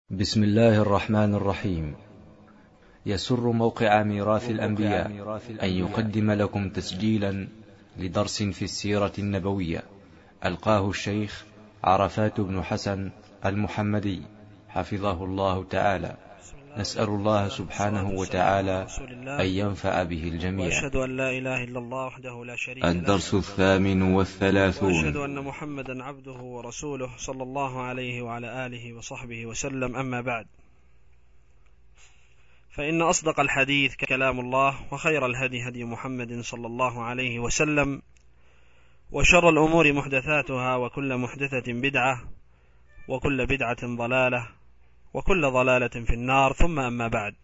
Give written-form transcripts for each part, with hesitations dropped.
بسم الله الرحمن الرحيم. يسر موقع ميراث الأنبياء أن يقدم لكم تسجيلا لدرس في السيرة النبوية ألقاه الشيخ عرفات بن حسن المحمدي حفظه الله تعالى. نسأل الله سبحانه وتعالى أن ينفع به الجميع. وأشهد أن لا إله إلا الله وحده لا شريك له. الدرس 38. وأشهد أن محمدا عبده ورسوله صلى الله عليه وعلى آله وصحبه وسلم. أما بعد، فإن أصدق الحديث كلام الله، وخير الهدي هدي محمد صلى الله عليه وسلم، وشر الأمور محدثاتها، وكل محدثة بدعة، وكل بدعة ضلالة، وكل ضلالة في النار. ثم أما بعد،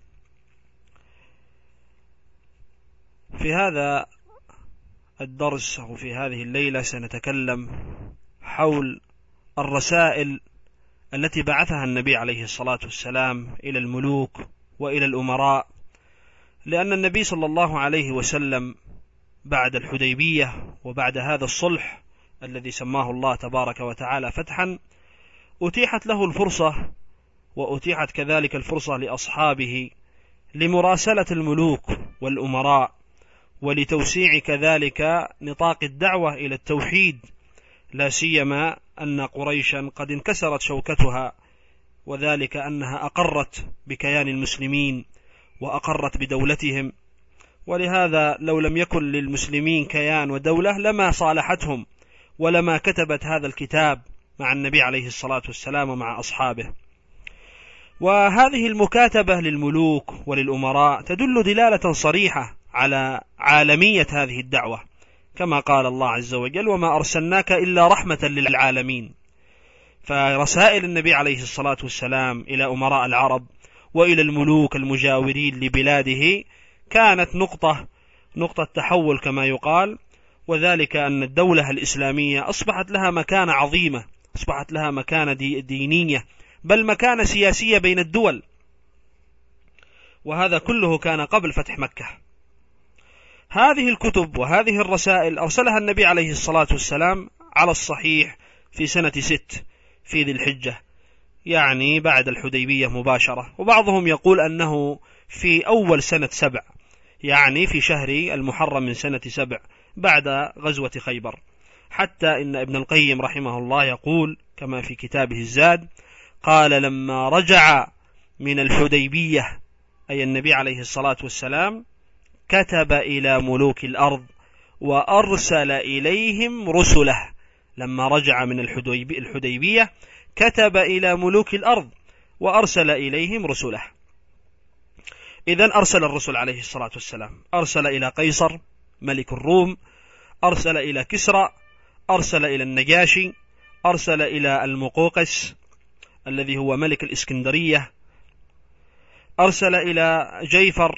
في هذا الدرس أو في هذه الليلة سنتكلم حول الرسائل التي بعثها النبي عليه الصلاة والسلام إلى الملوك وإلى الأمراء، لأن النبي صلى الله عليه وسلم بعد الحديبية وبعد هذا الصلح الذي سماه الله تبارك وتعالى فتحا، أتيحت له الفرصة، وأتيحت كذلك الفرصة لأصحابه لمراسلة الملوك والأمراء، ولتوسيع كذلك نطاق الدعوة إلى التوحيد، لا سيما أن قريشا قد انكسرت شوكتها، وذلك أنها أقرت بكيان المسلمين وأقرت بدولتهم. ولهذا لو لم يكن للمسلمين كيان ودولة لما صالحتهم ولما كتبت هذا الكتاب مع النبي عليه الصلاة والسلام ومع أصحابه. وهذه المكاتبة للملوك وللأمراء تدل دلالة صريحة على عالمية هذه الدعوة، كما قال الله عز وجل: وما أرسلناك إلا رحمة للعالمين. فرسائل النبي عليه الصلاة والسلام إلى أمراء العرب وإلى الملوك المجاورين لبلاده كانت نقطة تحول كما يقال، وذلك أن الدولة الإسلامية أصبحت لها مكانة عظيمة، أصبحت لها مكانة دينية، بل مكانة سياسية بين الدول، وهذا كله كان قبل فتح مكة. هذه الكتب وهذه الرسائل أرسلها النبي عليه الصلاة والسلام على الصحيح في سنة 6 في ذي الحجة، يعني بعد الحديبية مباشرة، وبعضهم يقول أنه في أول سنة 7، يعني في شهر المحرم من سنة 7 بعد غزوة خيبر. حتى إن ابن القيم رحمه الله يقول كما في كتابه الزاد، قال: لما رجع من الحديبية، أي النبي عليه الصلاة والسلام، كتب إلى ملوك الأرض وأرسل إليهم رسله. لما رجع من الحديبية كتب إلى ملوك الأرض وأرسل إليهم رسله. إذن أرسل الرسل عليه الصلاة والسلام، أرسل إلى قيصر ملك الروم، أرسل إلى كسرى، أرسل إلى النجاشي، أرسل إلى المقوقس الذي هو ملك الإسكندرية، أرسل إلى جيفر،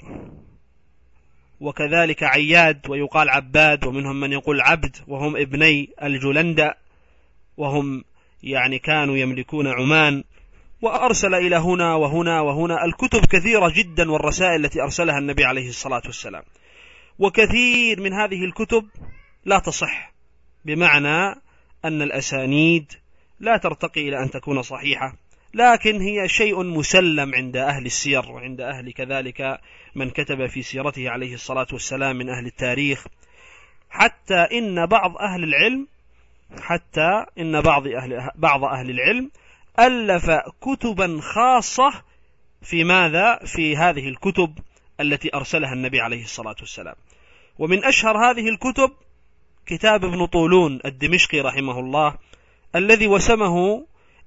وكذلك عياد، ويقال عباد، ومنهم من يقول عبد، وهم ابني الجلندة، وهم يعني كانوا يملكون عمان. وأرسل إلى هنا وهنا وهنا. الكتب كثيرة جدا، والرسائل التي أرسلها النبي عليه الصلاة والسلام، وكثير من هذه الكتب لا تصح، بمعنى أن الأسانيد لا ترتقي إلى أن تكون صحيحة، لكن هي شيء مسلم عند أهل السير وعند أهل كذلك من كتب في سيرته عليه الصلاة والسلام من أهل التاريخ. حتى إن بعض أهل العلم ألف كتبا خاصة في ماذا؟ في هذه الكتب التي أرسلها النبي عليه الصلاة والسلام. ومن أشهر هذه الكتب كتاب ابن طولون الدمشقي رحمه الله، الذي وسمه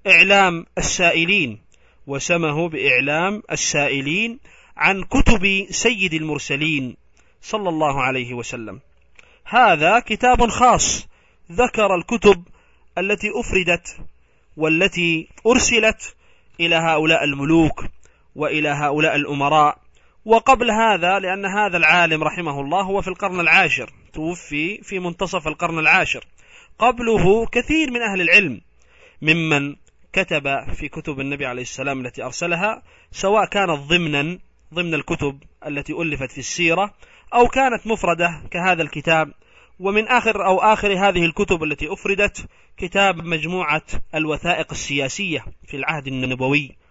بإعلام السائلين عن كتب سيد المرسلين صلى الله عليه وسلم. هذا كتاب خاص ذكر الكتب التي أفردت والتي أرسلت إلى هؤلاء الملوك وإلى هؤلاء الأمراء. وقبل هذا، لأن هذا العالم رحمه الله هو في القرن العاشر، توفي في منتصف القرن العاشر، قبله كثير من أهل العلم ممن كتب في كتب النبي عليه السلام التي أرسلها، سواء كانت ضمن الكتب التي ألفت في السيرة، أو كانت مفردة كهذا الكتاب. ومن آخر هذه الكتب التي أفردت كتاب مجموعة الوثائق السياسية في العهد النبوي،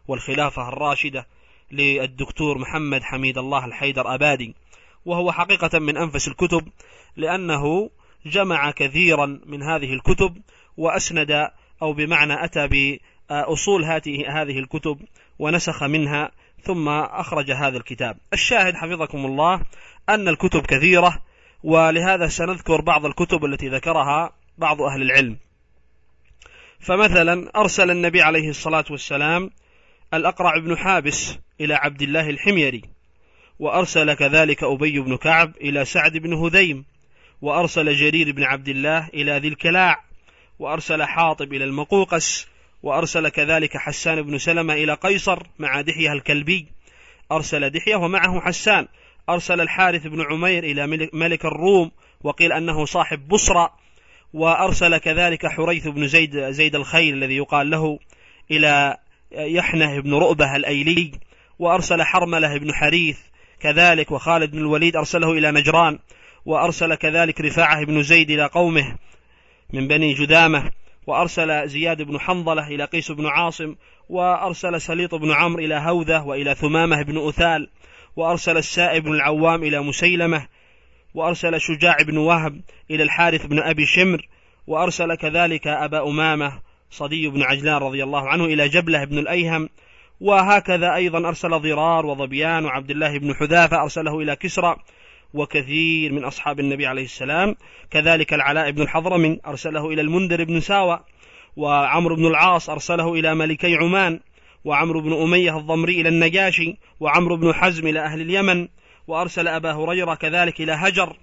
والخلافة الراشدة للدكتور محمد حميد الله الحيدر أبادي، وهو حقيقة من أنفس الكتب، لأنه جمع كثيرا من هذه الكتب وأسند، أو بمعنى أتى بأصول هذه الكتب ونسخ منها ثم أخرج هذا الكتاب. الشاهد حفظكم الله أن الكتب كثيرة، ولهذا سنذكر بعض الكتب التي ذكرها بعض أهل العلم. فمثلا أرسل النبي عليه الصلاة والسلام الأقرع بن حابس إلى عبد الله الحميري، وأرسل كذلك أبي بن كعب إلى سعد بن هذيم، وأرسل جرير بن عبد الله إلى ذي الكلاع، وأرسل حاطب إلى المقوقس، وأرسل كذلك حسان بن سلمة إلى قيصر مع دحية الكلبي، أرسل دحية ومعه حسان، أرسل الحارث بن عمير إلى ملك الروم وقيل أنه صاحب بصرى، وأرسل كذلك حريث بن زيد الخيل الذي يقال له إلى يحنه بن رؤبة الأيلي، وأرسل حرملة بن حريث كذلك، وخالد بن الوليد أرسله إلى نجران، وأرسل كذلك رفاعة بن زيد إلى قومه من بني جذامة، وأرسل زياد بن حنظلة إلى قيس بن عاصم، وأرسل سليط بن عمرو إلى هوذة وإلى ثمامة بن أثال، وأرسل السائب بن العوام إلى مسيلمة، وأرسل شجاع بن وهب إلى الحارث بن أبي شمر، وأرسل كذلك أبا أمامة صدي بن عجلان رضي الله عنه إلى جبلة بن الأيهم، وهكذا أيضا أرسل ضرار وظبيان وعبد الله بن حذافة أرسله إلى كسرى، وكثير من أصحاب النبي عليه السلام، كذلك العلاء بن الحضرمي أرسله إلى المنذر بن ساوى، وعمرو بن العاص أرسله إلى ملكي عمان، وعمرو بن أمية الضمري إلى النجاشي، وعمرو بن حزم إلى أهل اليمن، وأرسل أبا هريرة كذلك إلى هجر.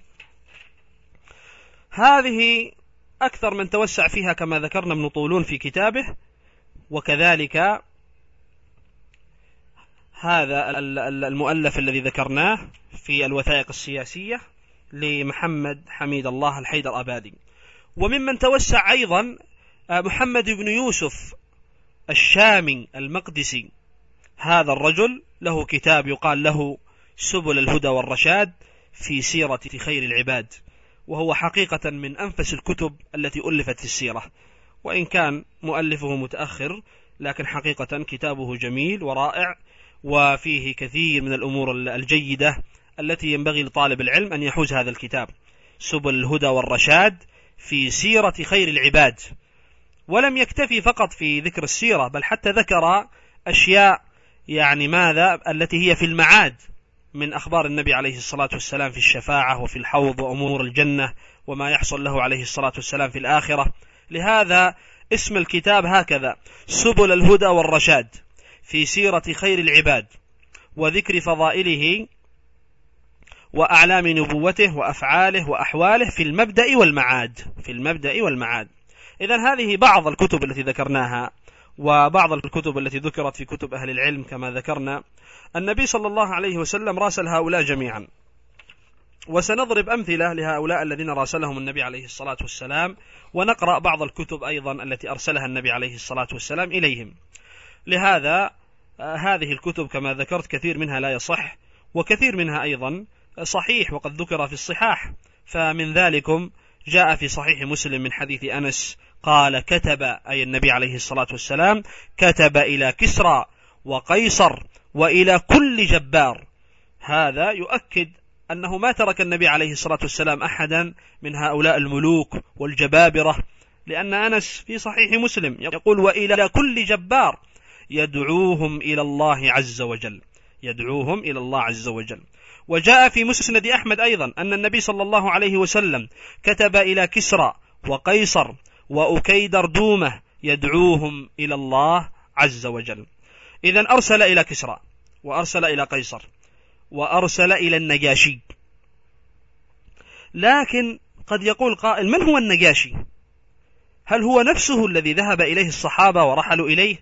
هذه أكثر من توسع فيها كما ذكرنا ابن طولون في كتابه، وكذلك هذا المؤلف الذي ذكرناه في الوثائق السياسية لمحمد حميد الله الحيدر أبادي. وممن توسع أيضا محمد بن يوسف الشامي المقدسي، هذا الرجل له كتاب يقال له سبل الهدى والرشاد في سيرة خير العباد، وهو حقيقة من أنفس الكتب التي ألفت في السيرة، وإن كان مؤلفه متأخر لكن حقيقة كتابه جميل ورائع، وفيه كثير من الأمور الجيدة التي ينبغي لطالب العلم أن يحوز هذا الكتاب، سبل الهدى والرشاد في سيرة خير العباد. ولم يكتفي فقط في ذكر السيرة، بل حتى ذكر أشياء يعني ماذا التي هي في المعاد من أخبار النبي عليه الصلاة والسلام في الشفاعة وفي الحوض وأمور الجنة وما يحصل له عليه الصلاة والسلام في الآخرة. لهذا اسم الكتاب هكذا: سبل الهدى والرشاد في سيرة خير العباد وذكر فضائله وأعلام نبوته وأفعاله وأحواله في المبدأ والمعاد. في المبدأ والمعاد. إذن هذه بعض الكتب التي ذكرناها، وبعض الكتب التي ذكرت في كتب أهل العلم كما ذكرنا. النبي صلى الله عليه وسلم راسل هؤلاء جميعا، وسنضرب أمثلة لهؤلاء الذين راسلهم النبي عليه الصلاة والسلام، ونقرأ بعض الكتب أيضا التي أرسلها النبي عليه الصلاة والسلام إليهم. لهذا هذه الكتب كما ذكرت كثير منها لا يصح، وكثير منها أيضا صحيح وقد ذكر في الصحاح. فمن ذلكم جاء في صحيح مسلم من حديث أنس قال: كتب، أي النبي عليه الصلاة والسلام، كتب إلى كسرى وقيصر وإلى كل جبار. هذا يؤكد أنه ما ترك النبي عليه الصلاة والسلام أحدا من هؤلاء الملوك والجبابرة، لأن أنس في صحيح مسلم يقول: وإلى كل جبار، يدعوهم إلى الله عز وجل، يدعوهم إلى الله عز وجل. وجاء في مسند أحمد أيضا أن النبي صلى الله عليه وسلم كتب إلى كسرى وقيصر وأكيدر دومة يدعوهم إلى الله عز وجل. إذن أرسل إلى كسرى، وأرسل إلى قيصر، وأرسل إلى النجاشي. لكن قد يقول قائل: من هو النجاشي؟ هل هو نفسه الذي ذهب إليه الصحابة ورحلوا إليه؟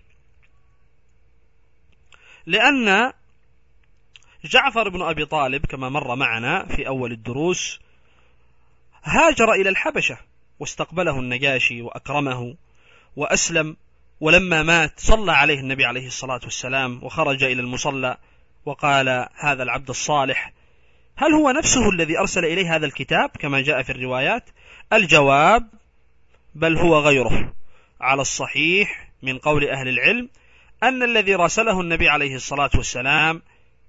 لأن جعفر بن أبي طالب كما مر معنا في أول الدروس هاجر إلى الحبشة، واستقبله النجاشي وأكرمه وأسلم، ولما مات صلى عليه النبي عليه الصلاة والسلام وخرج إلى المصلى وقال: هذا العبد الصالح. هل هو نفسه الذي أرسل إليه هذا الكتاب كما جاء في الروايات؟ الجواب: بل هو غيره. على الصحيح من قول أهل العلم أن الذي راسله النبي عليه الصلاة والسلام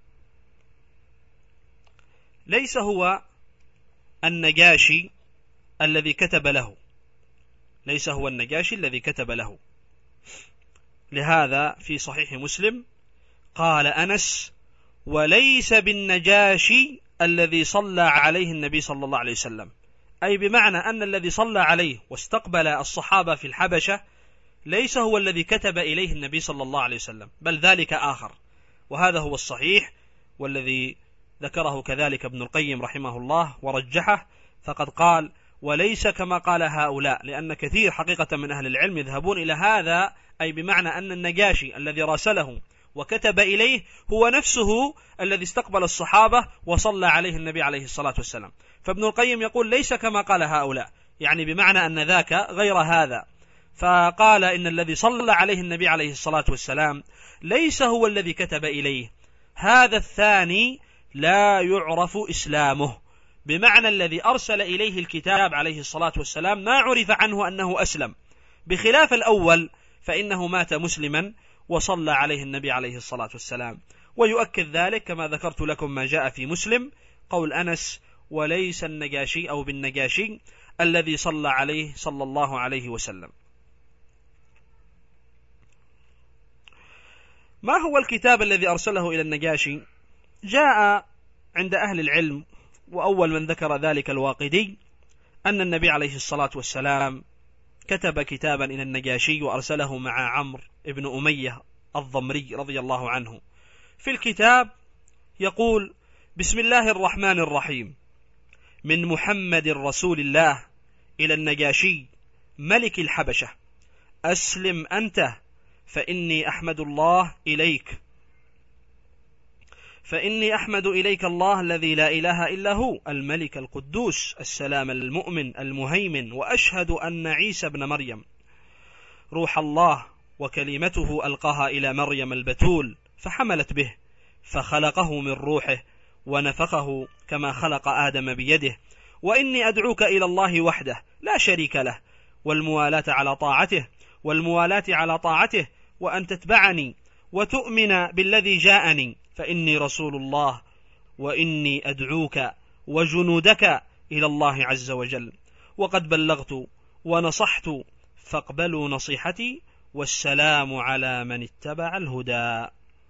ليس هو النجاشي الذي كتب له، ليس هو النجاشي الذي كتب له. لهذا في صحيح مسلم قال أنس: وليس بالنجاشي الذي صلى عليه النبي صلى الله عليه وسلم، أي بمعنى أن الذي صلى عليه واستقبل الصحابة في الحبشة ليس هو الذي كتب إليه النبي صلى الله عليه وسلم، بل ذلك آخر. وهذا هو الصحيح، والذي ذكره كذلك ابن القيم رحمه الله ورجحه، فقد قال: وليس كما قال هؤلاء، لأن كثير حقيقة من أهل العلم يذهبون إلى هذا، أي بمعنى أن النجاشي الذي راسله وكتب إليه هو نفسه الذي استقبل الصحابة وصلى عليه النبي عليه الصلاة والسلام. فابن القيم يقول: ليس كما قال هؤلاء، يعني بمعنى أن ذاك غير هذا. فقال: إن الذي صلى عليه النبي عليه الصلاة والسلام ليس هو الذي كتب إليه، هذا الثاني لا يعرف إسلامه، بمعنى الذي أرسل إليه الكتاب عليه الصلاة والسلام ما عرف عنه أنه أسلم، بخلاف الأول فإنه مات مسلما وصلى عليه النبي عليه الصلاة والسلام. ويؤكد ذلك كما ذكرت لكم ما جاء في مسلم قول أنس: وليس النجاشي أو بالنجاشي الذي صلى عليه صلى الله عليه وسلم. ما هو الكتاب الذي أرسله إلى النجاشي؟ جاء عند أهل العلم، وأول من ذكر ذلك الواقدي، أن النبي عليه الصلاة والسلام كتب كتابا إلى النجاشي وأرسله مع عمرو ابن أمية الضمري رضي الله عنه. في الكتاب يقول: بسم الله الرحمن الرحيم، من محمد رسول الله إلى النجاشي ملك الحبشة، أسلم أنت فإني أحمد إليك الله الذي لا إله إلا هو، الملك القدوس السلام المؤمن المهيمن، وأشهد أن عيسى ابن مريم روح الله وكلمته ألقاها إلى مريم البتول فحملت به، فخلقه من روحه ونفخه كما خلق آدم بيده، وإني أدعوك إلى الله وحده لا شريك له، والموالاة على طاعته، وأن تتبعني وتؤمن بالذي جاءني، فإني رسول الله، وإني أدعوك وجنودك إلى الله عز وجل، وقد بلغت ونصحت فاقبلوا نصيحتي، والسلام على من اتبع الهدى.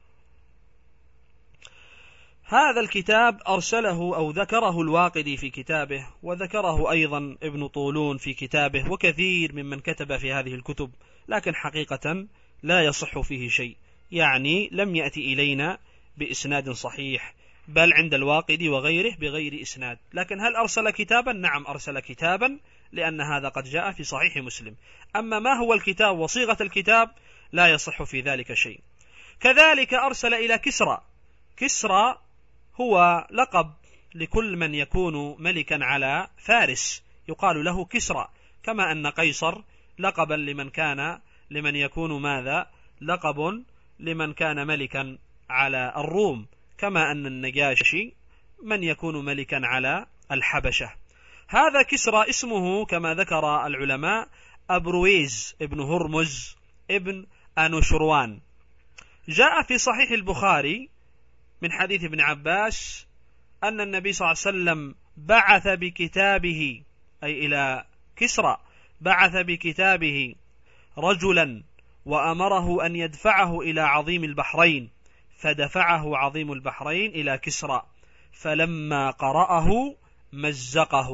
هذا الكتاب أرسله أو ذكره الواقدي في كتابه، وذكره أيضا ابن طولون في كتابه، وكثير ممن كتب في هذه الكتب، لكن حقيقة لا يصح فيه شيء، يعني لم يأتي إلينا بإسناد صحيح، بل عند الواقدي وغيره بغير إسناد. لكن هل أرسل كتابا؟ نعم أرسل كتابا، لأن هذا قد جاء في صحيح مسلم. أما ما هو الكتاب وصيغة الكتاب لا يصح في ذلك شيء. كذلك أرسل إلى كسرى. كسرى هو لقب لكل من يكون ملكا على فارس، يقال له كسرى، كما أن قيصر لقبا لمن يكون ماذا؟ لقب لمن كان ملكا على الروم، كما أن النجاشي من يكون ملكا على الحبشة. هذا كسرى اسمه كما ذكر العلماء أبرويز ابن هرمز ابن أنوشروان. جاء في صحيح البخاري من حديث ابن عباس أن النبي صلى الله عليه وسلم بعث بكتابه، أي إلى كسرى، بعث بكتابه رجلا وأمره أن يدفعه إلى عظيم البحرين، فدفعه عظيم البحرين إلى كسرى، فلما قرأه مزقه،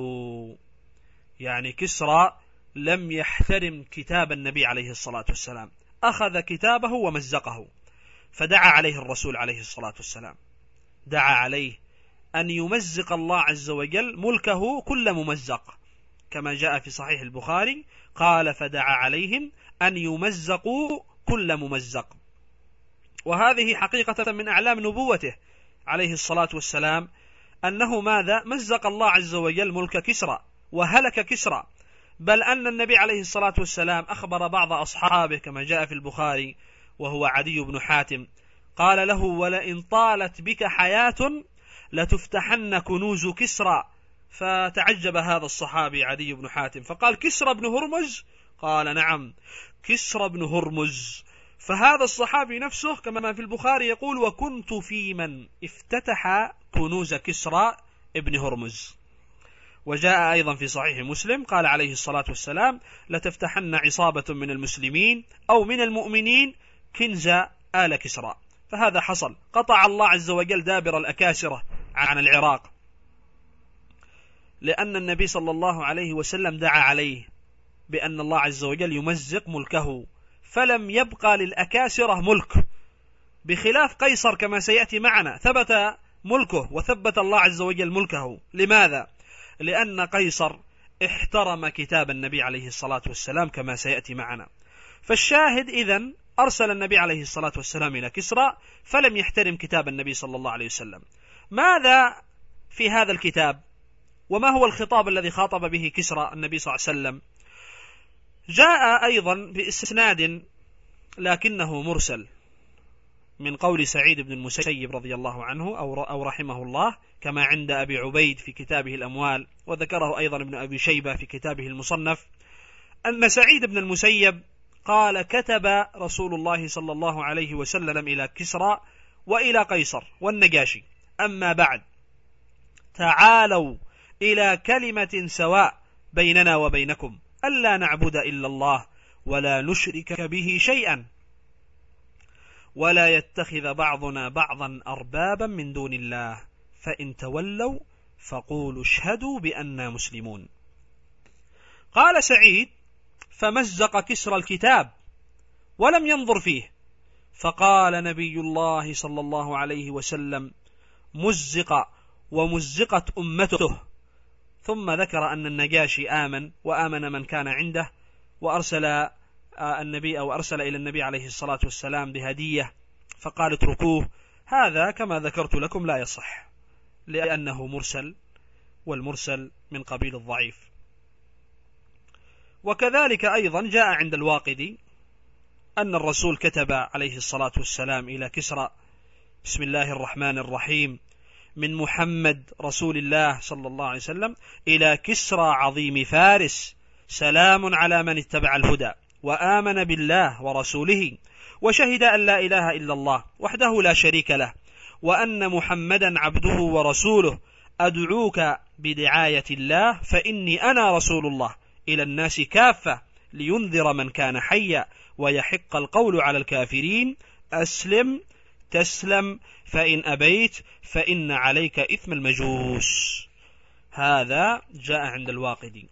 يعني كسرى لم يحترم كتاب النبي عليه الصلاة والسلام، أخذ كتابه ومزقه، فدعا عليه الرسول عليه الصلاة والسلام، دعا عليه أن يمزق الله عز وجل ملكه كل ممزق، كما جاء في صحيح البخاري قال: فدعا عليهم أن يمزقوا كل ممزق. وهذه حقيقة من أعلام نبوته عليه الصلاة والسلام، أنه ماذا؟ مزق الله عز وجل ملك كسرى وهلك كسرى، بل أن النبي عليه الصلاة والسلام أخبر بعض أصحابه كما جاء في البخاري وهو عدي بن حاتم، قال له: ولئن طالت بك حياة لتفتحن كنوز كسرى. فتعجب هذا الصحابي عدي بن حاتم، فقال: كسرى بن هرمز؟ قال: نعم كسرى بن هرمز. فهذا الصحابي نفسه كما في البخاري يقول: وكنت في من افتتح كنوز كسرى ابن هرمز. وجاء أيضا في صحيح مسلم قال عليه الصلاة والسلام: لتفتحن عصابة من المسلمين أو من المؤمنين كنز آل كسرى. فهذا حصل، قطع الله عز وجل دابر الأكاسرة عن العراق، لأن النبي صلى الله عليه وسلم دعا عليه بأن الله عز وجل يمزق ملكه، فلم يبقى للأكاسرة ملك، بخلاف قيصر كما سيأتي معنا ثبت ملكه وثبت الله عز وجل ملكه. لماذا؟ لأن قيصر احترم كتاب النبي عليه الصلاة والسلام كما سيأتي معنا. فالشاهد إذن أرسل النبي عليه الصلاة والسلام إلى كسرى فلم يحترم كتاب النبي صلى الله عليه وسلم. ماذا في هذا الكتاب؟ وما هو الخطاب الذي خاطب به كسرى النبي صلى الله عليه وسلم؟ جاء أيضا بإسناد لكنه مرسل من قول سعيد بن المسيب رضي الله عنه أو رحمه الله، كما عند أبي عبيد في كتابه الأموال، وذكره أيضا ابن أبي شيبة في كتابه المصنف، أن سعيد بن المسيب قال: كتب رسول الله صلى الله عليه وسلم إلى كسرى وإلى قيصر والنجاشي: أما بعد، تعالوا إلى كلمة سواء بيننا وبينكم، ألا نعبد إلا الله ولا نشرك به شيئا، ولا يتخذ بعضنا بعضا أربابا من دون الله، فإن تولوا فقولوا اشهدوا بأننا مسلمون. قال سعيد: فمزق كسرى الكتاب ولم ينظر فيه، فقال نبي الله صلى الله عليه وسلم: مزق ومزقت أمته. ثم ذكر أن النجاشي آمن وآمن من كان عنده، وأرسل النبي أو أرسل إلى النبي عليه الصلاة والسلام بهدية، فقال: اتركوه، هذا كما ذكرت لكم لا يصح، لأنه مرسل، والمرسل من قبيل الضعيف. وكذلك أيضا جاء عند الواقدي أن الرسول كتب عليه الصلاة والسلام إلى كسرى: بسم الله الرحمن الرحيم، من محمد رسول الله صلى الله عليه وسلم إلى كسرى عظيم فارس، سلام على من اتبع الهدى وآمن بالله ورسوله وشهد أن لا إله إلا الله وحده لا شريك له، وأن محمدا عبده ورسوله، أدعوك بدعاية الله، فإني أنا رسول الله إلى الناس كافة، لينذر من كان حيا ويحق القول على الكافرين، أسلم تسلم، فإن أبيت فإن عليك إثم المجوس. هذا جاء عند الواقدي،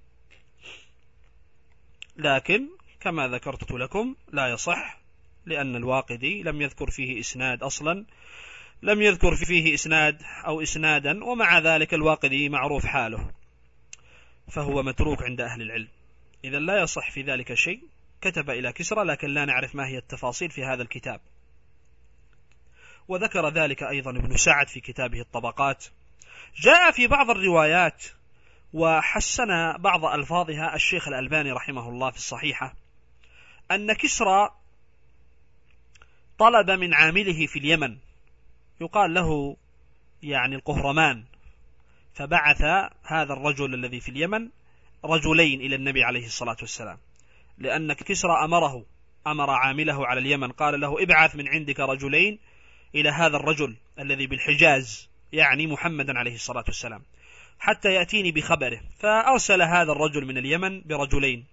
لكن كما ذكرت لكم لا يصح، لأن الواقدي لم يذكر فيه إسناد أصلا، لم يذكر فيه إسناد أو إسنادا، ومع ذلك الواقدي معروف حاله، فهو متروك عند أهل العلم، إذا لا يصح في ذلك شيء. كتب إلى كسرى لكن لا نعرف ما هي التفاصيل في هذا الكتاب. وذكر ذلك أيضا ابن سعد في كتابه الطبقات. جاء في بعض الروايات وحسن بعض ألفاظها الشيخ الألباني رحمه الله في الصحيحة، أن كسرى طلب من عامله في اليمن يقال له يعني القهرمان، فبعث هذا الرجل الذي في اليمن رجلين إلى النبي عليه الصلاة والسلام، لأن كسرى أمر عامله على اليمن، قال له: ابعث من عندك رجلين إلى هذا الرجل الذي بالحجاز، يعني محمدا عليه الصلاة والسلام، حتى يأتيني بخبره. فأرسل هذا الرجل من اليمن برجلين،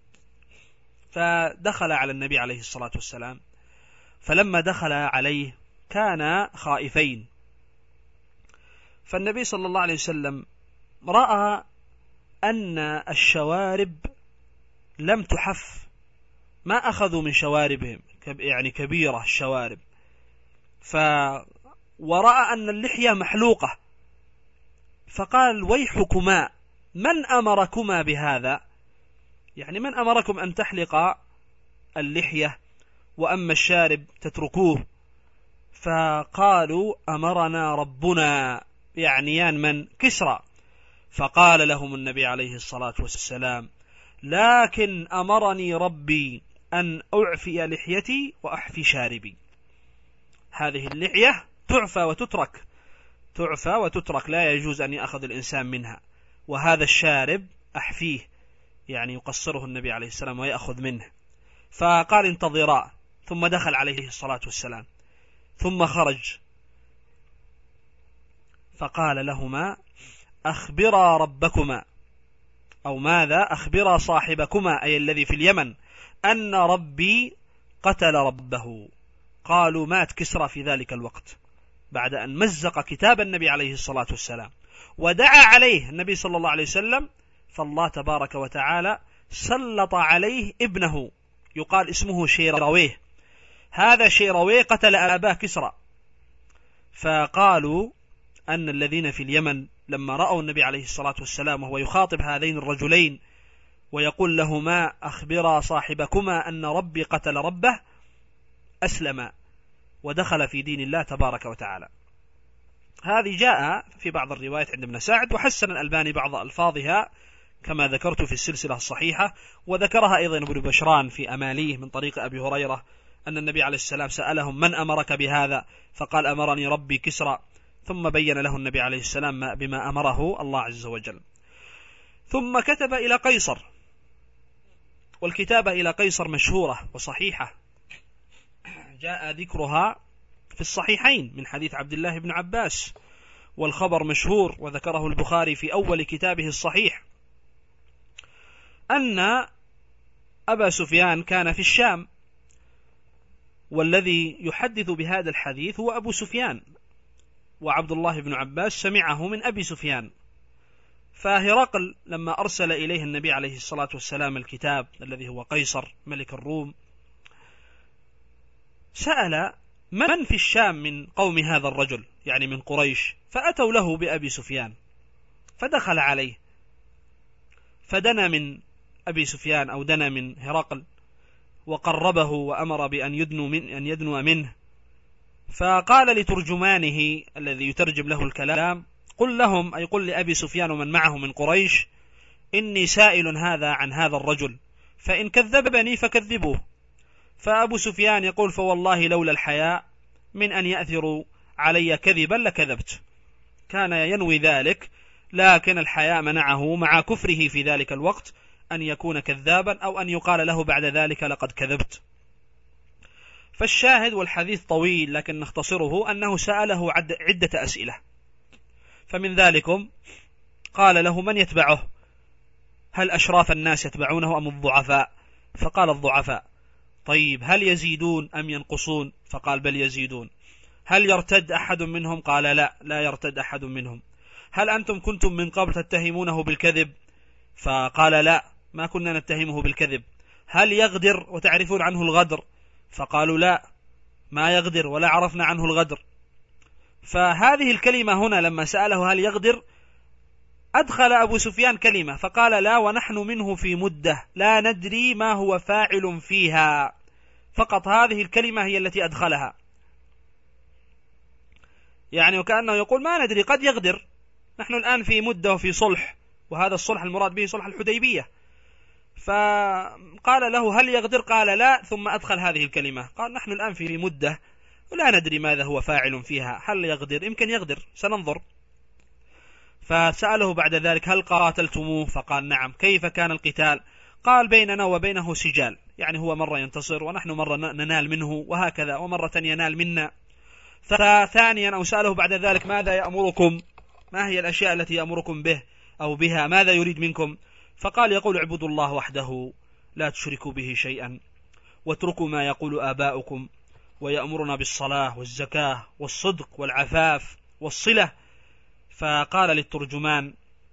فدخل على النبي عليه الصلاة والسلام، فلما دخل عليه كان خائفين، فالنبي صلى الله عليه وسلم رأى أن الشوارب لم تحف، ما أخذوا من شواربهم، يعني كبيرة الشوارب، ورأى أن اللحية محلوقة، فقال: ويحكما، من أمركما بهذا؟ يعني من أمركم أن تحلق اللحية وأما الشارب تتركوه؟ فقالوا: أمرنا ربنا، يعنيان من؟ كسرى. فقال لهم النبي عليه الصلاة والسلام: لكن أمرني ربي أن أعفي لحيتي وأحفي شاربي. هذه اللحية تعفى وتترك، تعفى وتترك، لا يجوز أن يأخذ الإنسان منها، وهذا الشارب أحفيه، يعني يقصره النبي عليه السلام ويأخذ منه. فقال: انتظرا، ثم دخل عليه الصلاة والسلام، ثم خرج فقال لهما: أخبرا ربكما، أو ماذا؟ أخبرا صاحبكما، أي الذي في اليمن، أن ربي قتل ربه. قالوا: مات كسرى في ذلك الوقت بعد أن مزق كتاب النبي عليه الصلاة والسلام ودعا عليه النبي صلى الله عليه وسلم، فالله تبارك وتعالى سلط عليه ابنه يقال اسمه شيرويه. هذا شيرويه قتل أباه كسرى. فقالوا أن الذين في اليمن لما رأوا النبي عليه الصلاة والسلام وهو يخاطب هذين الرجلين ويقول لهما: أخبرا صاحبكما أن ربي قتل ربه، أسلم ودخل في دين الله تبارك وتعالى. هذه جاء في بعض الروايات عند ابن سعد، وحسن الألباني بعض ألفاظها كما ذكرت في السلسلة الصحيحة، وذكرها أيضا ابن بشران في أماليه من طريق أبي هريرة أن النبي عليه السلام سألهم: من أمرك بهذا؟ فقال: أمرني ربي كسرى. ثم بين له النبي عليه السلام بما أمره الله عز وجل. ثم كتب إلى قيصر، والكتابة إلى قيصر مشهورة وصحيحة، جاء ذكرها في الصحيحين من حديث عبد الله بن عباس، والخبر مشهور وذكره البخاري في أول كتابه الصحيح، أن أبا سفيان كان في الشام، والذي يحدث بهذا الحديث هو أبو سفيان، وعبد الله بن عباس سمعه من أبي سفيان. فهرقل لما أرسل إليه النبي عليه الصلاة والسلام الكتاب الذي هو قيصر ملك الروم، سأل من في الشام من قوم هذا الرجل، يعني من قريش، فأتوا له بأبي سفيان، فدخل عليه فدنا من أبي سفيان أو دنا من هرقل وقربه وأمر بأن يدنو منه، فقال لترجمانه الذي يترجم له الكلام: قل لهم، أي قل لأبي سفيان ومن معه من قريش: إني سائل هذا عن هذا الرجل، فإن كذبني فكذبوه. فأبو سفيان يقول: فوالله لولا الحياء من أن يأثروا علي كذبا لكذبت. كان ينوي ذلك، لكن الحياء منعه مع كفره في ذلك الوقت أن يكون كذابا، أو أن يقال له بعد ذلك لقد كذبت. فالشاهد، والحديث طويل لكن نختصره، أنه سأله عدة أسئلة، فمن ذلكم قال له: من يتبعه؟ هل أشراف الناس يتبعونه أم الضعفاء؟ فقال: الضعفاء. طيب، هل يزيدون أم ينقصون؟ فقال: بل يزيدون. هل يرتد أحد منهم؟ قال: لا يرتد أحد منهم. هل أنتم كنتم من قبل تتهمونه بالكذب؟ فقال: لا، ما كنا نتهمه بالكذب. هل يغدر وتعرفون عنه الغدر؟ فقالوا: لا، ما يغدر ولا عرفنا عنه الغدر. فهذه الكلمة هنا لما سأله هل يغدر، أدخل أبو سفيان كلمة فقال: لا، ونحن منه في مدة لا ندري ما هو فاعل فيها. فقط هذه الكلمة هي التي أدخلها، يعني وكأنه يقول: ما ندري، قد يغدر، نحن الآن في مدة وفي صلح، وهذا الصلح المراد به صلح الحديبية. فقال له: هل يغدر؟ قال: لا، ثم أدخل هذه الكلمة، قال: نحن الآن في مدة ولا ندري ماذا هو فاعل فيها، هل يغدر؟ يمكن يغدر، سننظر. فسأله بعد ذلك: هل قاتلتموه؟ فقال: نعم. كيف كان القتال؟ قال: بيننا وبينه سجال، يعني هو مرة ينتصر ونحن مرة ننال منه، وهكذا، ومرة ينال منا. فثانيا أو سأله بعد ذلك: ماذا يأمركم؟ ما هي الأشياء التي يأمركم به أو بها؟ ماذا يريد منكم؟ فقال: يقول: اعبدوا الله وحده لا تشركوا به شيئا، واتركوا ما يقول آباؤكم، ويأمرنا بالصلاة والزكاة والصدق والعفاف والصلة. فقال للترجمان: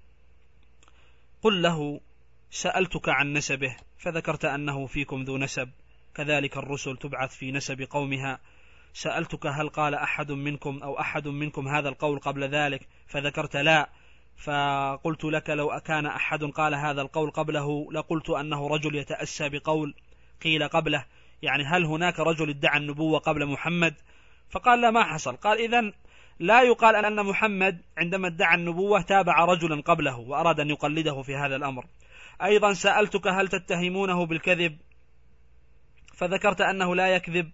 قل له سألتك عن نسبه، فذكرت أنه فيكم ذو نسب، كذلك الرسل تبعث في نسب قومها. سألتك هل قال أحد منكم أو أحد منكم هذا القول قبل ذلك، فذكرت لا. فقلت لك لو كان أحد قال هذا القول قبله لقلت أنه رجل يتأسى بقول قيل قبله، يعني هل هناك رجل ادعى النبوة قبل محمد؟ فقال: لا، ما حصل. قال: إذن لا يقال أن محمد عندما ادعى النبوة تابع رجلا قبله وأراد أن يقلده في هذا الأمر. أيضا سألتك هل تتهمونه بالكذب، فذكرت أنه لا يكذب،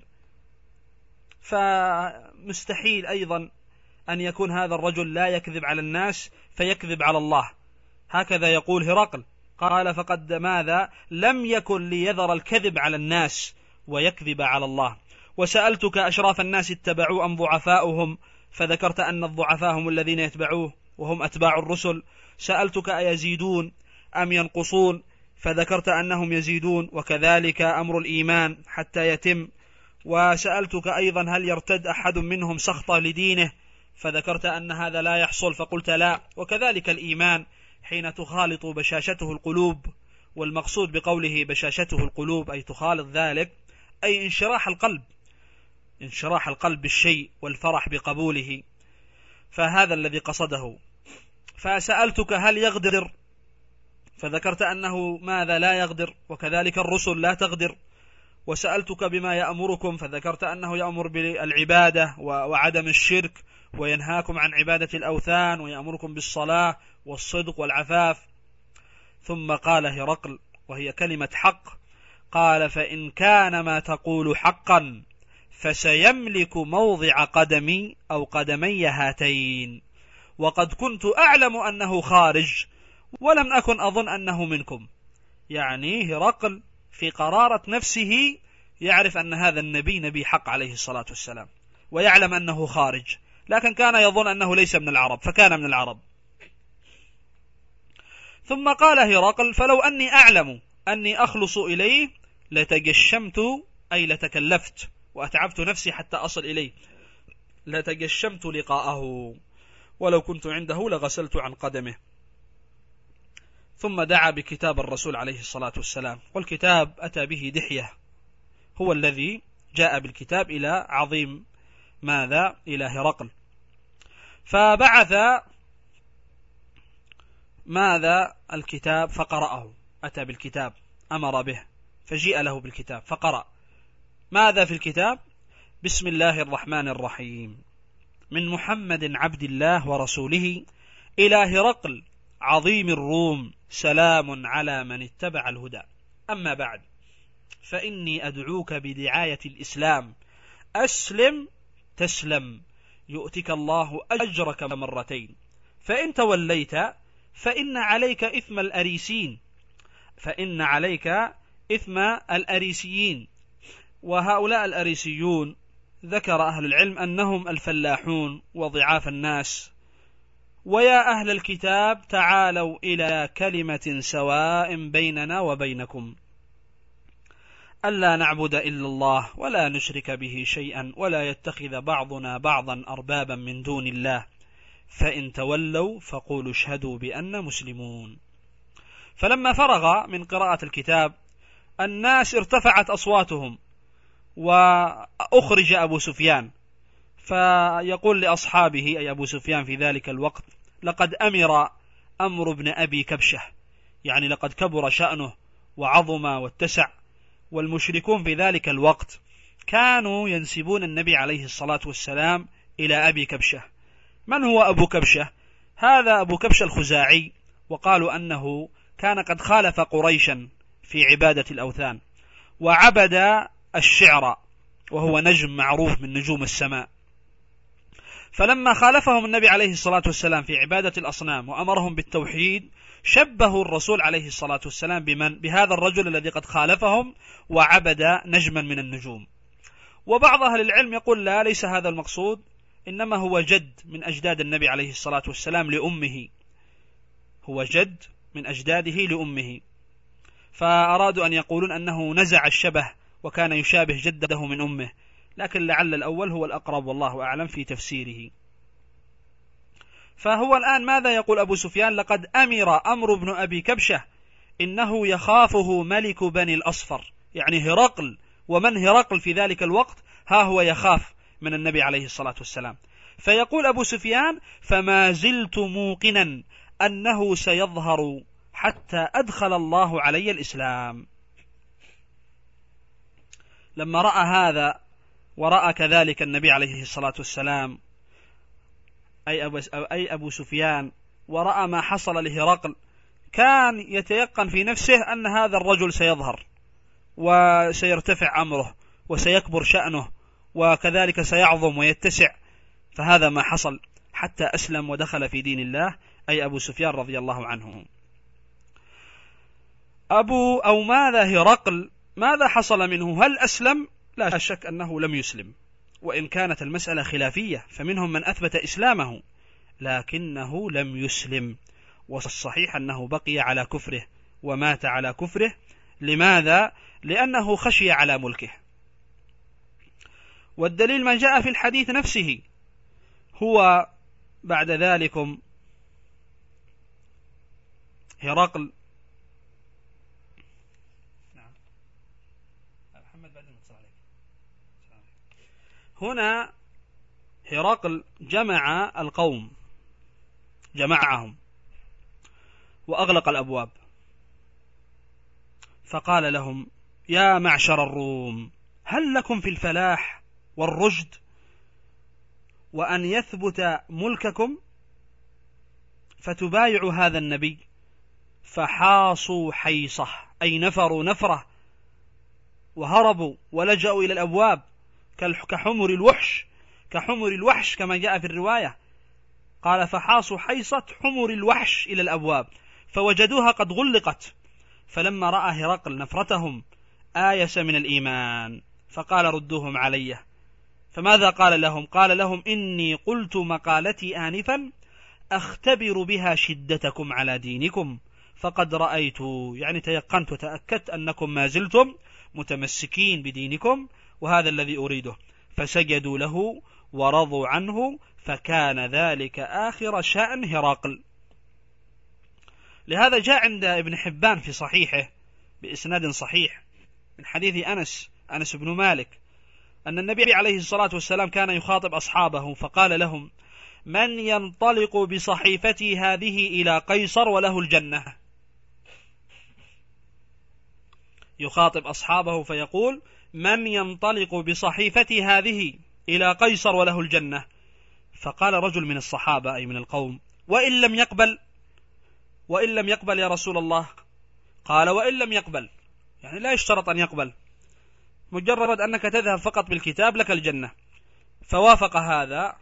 فمستحيل أيضا أن يكون هذا الرجل لا يكذب على الناس فيكذب على الله. هكذا يقول هرقل، قال: فقد ماذا لم يكن ليذر الكذب على الناس ويكذب على الله. وسألتك أشراف الناس اتبعوا أم ضعفاؤهم، فذكرت أن الضعفاء هم الذين يتبعوه وهم أتباع الرسل. سألتك أيزيدون أم ينقصون، فذكرت أنهم يزيدون، وكذلك أمر الإيمان حتى يتم. وسألتك أيضا هل يرتد أحد منهم سخطة لدينه، فذكرت أن هذا لا يحصل، فقلت لا. وكذلك الإيمان حين تخالط بشاشته القلوب، والمقصود بقوله بشاشته القلوب أي تخالط ذلك أي انشراح القلب بالشيء والفرح بقبوله، فهذا الذي قصده. فسألتك هل يغدر، فذكرت أنه ماذا لا يغدر، وكذلك الرسل لا تغدر. وسألتك بما يأمركم، فذكرت أنه يأمر بالعبادة وعدم الشرك، وينهاكم عن عبادة الأوثان، ويأمركم بالصلاة والصدق والعفاف. ثم قال هرقل، وهي كلمة حق، قال فإن كان ما تقول حقا فسيملك موضع قدمي أو قدمي هاتين، وقد كنت أعلم أنه خارج ولم أكن أظن أنه منكم. يعني هرقل في قرارة نفسه يعرف أن هذا النبي نبي حق عليه الصلاة والسلام، ويعلم أنه خارج، لكن كان يظن أنه ليس من العرب، فكان من العرب. ثم قال هرقل فلو أني أعلم أني أخلص إليه لتجشمت، أي لتكلفت وأتعبت نفسي حتى أصل إليه، لتجشمت لقاءه، ولو كنت عنده لغسلت عن قدمه. ثم دعا بكتاب الرسول عليه الصلاة والسلام، والكتاب أتى به دحية، هو الذي جاء بالكتاب إلى عظيم ماذا؟ إلى هرقل. فبعث ماذا؟ الكتاب، فقرأه، أتى بالكتاب، أمر به، فجيء له بالكتاب فقرأ. ماذا في الكتاب؟ بسم الله الرحمن الرحيم، من محمد عبد الله ورسوله إلى هرقل عظيم الروم، سلام على من اتبع الهدى. أما بعد، فإني أدعوك بدعاية الإسلام، أسلم تسلم، يؤتك الله أجرك مرتين، فإن توليت فإن عليك إثم الأريسيين. وهؤلاء الأريسيون ذكر أهل العلم أنهم الفلاحون وضعاف الناس. ويا أهل الكتاب تعالوا إلى كلمة سواء بيننا وبينكم ألا نعبد إلا الله ولا نشرك به شيئا ولا يتخذ بعضنا بعضا أربابا من دون الله، فإن تولوا فقولوا اشهدوا بأننا مسلمون. فلما فرغ من قراءة الكتاب الناس ارتفعت أصواتهم، وأخرج أبو سفيان، فيقول لأصحابه أي أبو سفيان في ذلك الوقت لقد أمر أمر ابن أبي كبشة، يعني لقد كبر شأنه وعظم واتسع. والمشركون في ذلك الوقت كانوا ينسبون النبي عليه الصلاة والسلام إلى أبي كبشة. من هو أبو كبشة؟ هذا أبو كبشة الخزاعي، وقالوا أنه كان قد خالف قريشا في عبادة الأوثان، وعبد الشعر وهو نجم معروف من نجوم السماء. فلما خالفهم النبي عليه الصلاة والسلام في عبادة الأصنام وأمرهم بالتوحيد، شبهوا الرسول عليه الصلاة والسلام بهذا الرجل الذي قد خالفهم وعبد نجما من النجوم. وبعض أهل العلم يقول لا، ليس هذا المقصود، إنما هو جد من أجداد النبي عليه الصلاة والسلام لأمه، هو جد من أجداده لأمه، فأرادوا أن يقولون أنه نزع الشبه وكان يشابه جده من أمه، لكن لعل الأول هو الأقرب والله أعلم في تفسيره. فهو الآن ماذا يقول أبو سفيان؟ لقد أمر ابن أبي كبشة إنه يخافه ملك بني الأصفر، يعني هرقل، ومن هرقل في ذلك الوقت ها هو يخاف من النبي عليه الصلاة والسلام. فيقول أبو سفيان فما زلت موقنا أنه سيظهر حتى أدخل الله علي الإسلام. لما رأى هذا ورأى كذلك النبي عليه الصلاة والسلام أي أبو سفيان، ورأى ما حصل لهرقل، كان يتيقن في نفسه أن هذا الرجل سيظهر وسيرتفع أمره وسيكبر شأنه وكذلك سيعظم ويتسع، فهذا ما حصل حتى أسلم ودخل في دين الله، أي أبو سفيان رضي الله عنه. ماذا هرقل ماذا حصل منه؟ هل أسلم؟ لا شك أنه لم يسلم، وإن كانت المسألة خلافية، فمنهم من أثبت إسلامه لكنه لم يسلم، والصحيح أنه بقي على كفره ومات على كفره. لماذا؟ لأنه خشي على ملكه. والدليل ما جاء في الحديث نفسه، هو بعد ذلكم هرقل هنا هرقل جمع القوم، جمعهم وأغلق الأبواب، فقال لهم: يا معشر الروم، هل لكم في الفلاح والرشد وأن يثبت ملككم فتبايعوا هذا النبي؟ فحاصوا حيصة، أي نفروا نفرة وهربوا ولجأوا إلى الأبواب كحمر الوحش كما جاء في الرواية. قال: فحاصوا حيصة حمر الوحش إلى الأبواب فوجدوها قد غلقت. فلما رأى هرقل نفرتهم آيس من الإيمان، فقال: ردوهم علي. فماذا قال لهم؟ قال لهم: إني قلت مقالتي آنفا أختبر بها شدتكم على دينكم، فقد رأيت، يعني تيقنت وتأكدت أنكم ما زلتم متمسكين بدينكم، وهذا الذي أريده. فسجدوا له ورضوا عنه، فكان ذلك آخر شأن هرقل. لهذا جاء عند ابن حبان في صحيحه بإسناد صحيح من حديث أنس بن مالك أن النبي عليه الصلاة والسلام كان يخاطب أصحابه فقال لهم: من ينطلق بصحيفتي هذه إلى قيصر وله الجنة. يخاطب أصحابه فيقول: من ينطلق بصحيفتي هذه إلى قيصر وله الجنة. فقال رجل من الصحابة أي من القوم: وإن لم يقبل يا رسول الله؟ قال: وإن لم يقبل، يعني لا يشترط أن يقبل، مجرد أنك تذهب فقط بالكتاب لك الجنة. فوافق هذا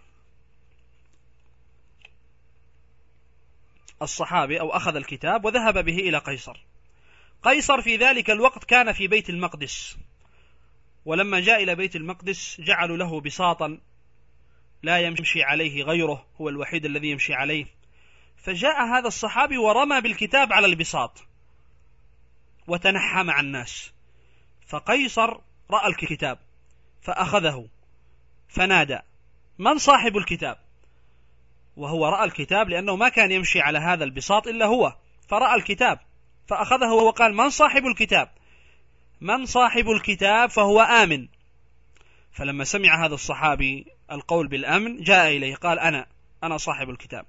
الصحابي أو أخذ الكتاب وذهب به إلى قيصر. قيصر في ذلك الوقت كان في بيت المقدس، ولما جاء إلى بيت المقدس جعلوا له بساطا لا يمشي عليه غيره، هو الوحيد الذي يمشي عليه. فجاء هذا الصحابي ورمى بالكتاب على البساط وتنحى مع الناس، فقيصر رأى الكتاب فأخذه فنادى: من صاحب الكتاب؟ وهو رأى الكتاب لأنه ما كان يمشي على هذا البساط إلا هو، فرأى الكتاب فأخذه وقال: من صاحب الكتاب؟ من صاحب الكتاب فهو آمن. فلما سمع هذا الصحابي القول بالأمن جاء إليه قال: أنا صاحب الكتاب.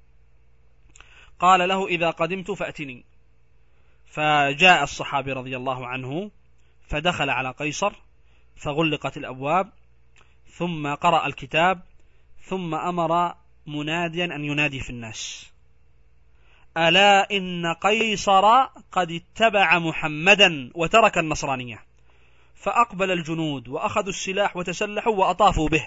قال له: إذا قدمت فأتني. فجاء الصحابي رضي الله عنه فدخل على قيصر فغلقت الأبواب، ثم قرأ الكتاب، ثم أمر مناديا أن ينادي في الناس: ألا إن قيصر قد اتبع محمدا وترك النصرانية. فأقبل الجنود وأخذوا السلاح وتسلحوا وأطافوا به.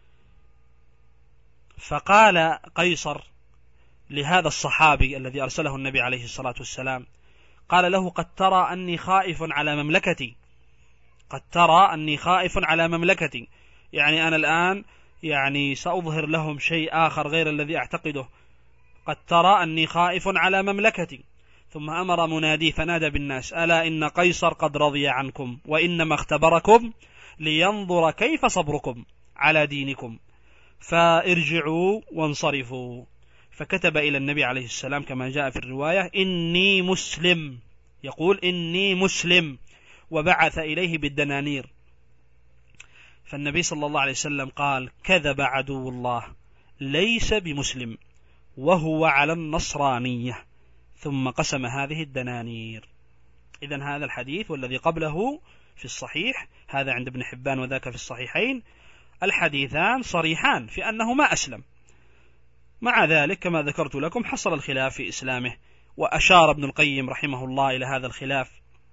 فقال قيصر لهذا الصحابي الذي أرسله النبي عليه الصلاة والسلام، قال له: قد ترى أني خائف على مملكتي، قد ترى أني خائف على مملكتي، يعني أنا الآن يعني سأظهر لهم شيء آخر غير الذي أعتقده، قد ترى أني خائف على مملكتي. ثم أمر منادي فنادى بالناس: ألا إن قيصر قد رضي عنكم، وإنما اختبركم لينظر كيف صبركم على دينكم، فارجعوا وانصرفوا. فكتب إلى النبي عليه السلام كما جاء في الرواية: إني مسلم، يقول: إني مسلم، وبعث إليه بالدنانير. فالنبي صلى الله عليه وسلم قال: كذب عدو الله، ليس بمسلم، وهو على النصرانية. ثم قسم هذه الدنانير. إذن هذا الحديث والذي قبله في الصحيح، هذا عند ابن حبان وذاك في الصحيحين، الحديثان صريحان في أنه ما أسلم. مع ذلك كما ذكرت لكم حصل الخلاف في إسلامه، وأشار ابن القيم رحمه الله إلى هذا الخلاف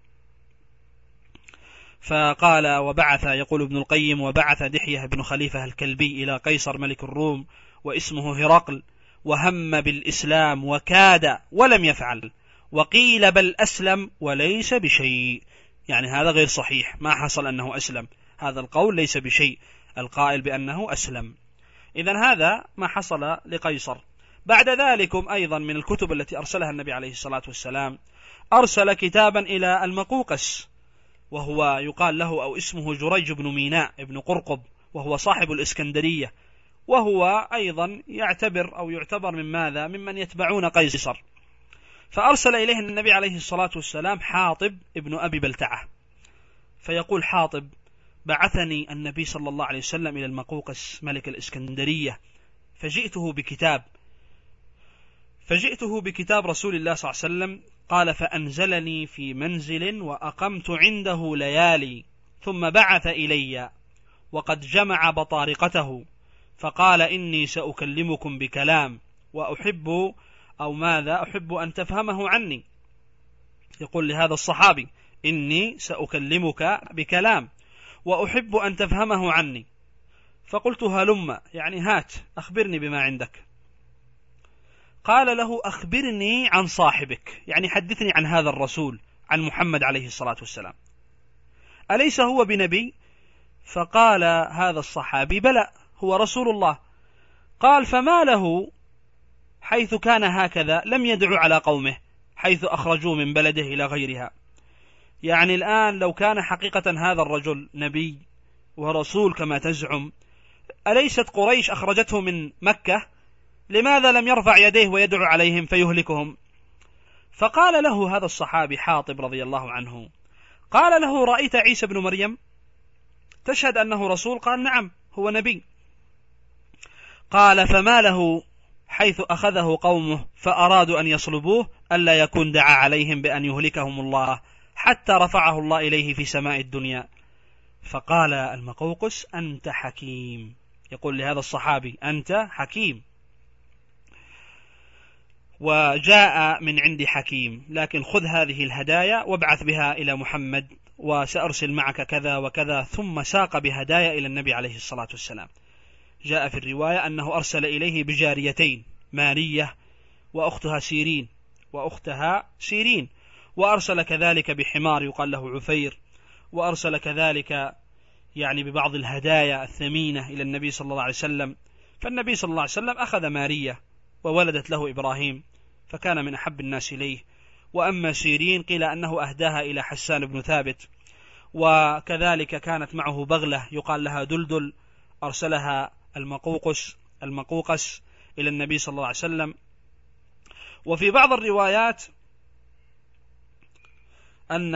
فقال: وبعث، يقول ابن القيم: وبعث دحية بن خليفة الكلبي إلى قيصر ملك الروم واسمه هرقل، وهم بالإسلام وكاد ولم يفعل، وقيل بل أسلم وليس بشيء، يعني هذا غير صحيح، ما حصل أنه أسلم، هذا القول ليس بشيء، القائل بأنه أسلم. إذن هذا ما حصل لقيصر. بعد ذلكم أيضا من الكتب التي أرسلها النبي عليه الصلاة والسلام، أرسل كتابا إلى المقوقس، وهو يقال له أو اسمه جريج بن ميناء بن قرقب، وهو صاحب الإسكندرية، وهو أيضا يعتبر من ماذا؟ ممن يتبعون قيصر. فأرسل إليه النبي عليه الصلاة والسلام حاطب ابن أبي بلتعة، فيقول حاطب: بعثني النبي صلى الله عليه وسلم إلى المقوقس ملك الإسكندرية، فجئته بكتاب رسول الله صلى الله عليه وسلم. قال: فأنزلني في منزل وأقمت عنده ليالي، ثم بعث إلي وقد جمع بطارقته، فقال: إني سأكلمكم بكلام وأحب أحب أن تفهمه عني. يقول لهذا الصحابي: إني سأكلمك بكلام وأحب أن تفهمه عني. فقلت: هلم، يعني هات، أخبرني بما عندك. قال له: أخبرني عن صاحبك، يعني حدثني عن هذا الرسول، عن محمد عليه الصلاة والسلام، أليس هو بنبي؟ فقال هذا الصحابي: بلى، هو رسول الله. قال: فما له حيث كان هكذا لم يدعو على قومه حيث أخرجوا من بلده إلى غيرها؟ يعني الآن لو كان حقيقة هذا الرجل نبي ورسول كما تزعم، أليست قريش أخرجته من مكة؟ لماذا لم يرفع يديه ويدعو عليهم فيهلكهم؟ فقال له هذا الصحابي حاطب رضي الله عنه، قال له: رأيت عيسى بن مريم تشهد أنه رسول؟ قال: نعم، هو نبي. قال: فما له حيث أخذه قومه فأرادوا أن يصلبوه ألا يكون دعا عليهم بأن يهلكهم الله حتى رفعه الله إليه في سماء الدنيا؟ فقال المقوقس: أنت حكيم. يقول لهذا الصحابي: أنت حكيم، وجاء من عندي حكيم، لكن خذ هذه الهدايا وابعث بها إلى محمد، وسأرسل معك كذا وكذا. ثم ساق بهدايا إلى النبي عليه الصلاة والسلام. جاء في الرواية أنه أرسل إليه بجاريتين، مارية وأختها سيرين، وأرسل كذلك بحمار يقال له عفير، وأرسل كذلك يعني ببعض الهدايا الثمينة إلى النبي صلى الله عليه وسلم. فالنبي صلى الله عليه وسلم أخذ مارية وولدت له إبراهيم، فكان من أحب الناس إليه. وأما سيرين قيل أنه أهداها إلى حسان بن ثابت، وكذلك كانت معه بغلة يقال لها دلدل، أرسلها المقوقس إلى النبي صلى الله عليه وسلم. وفي بعض الروايات أن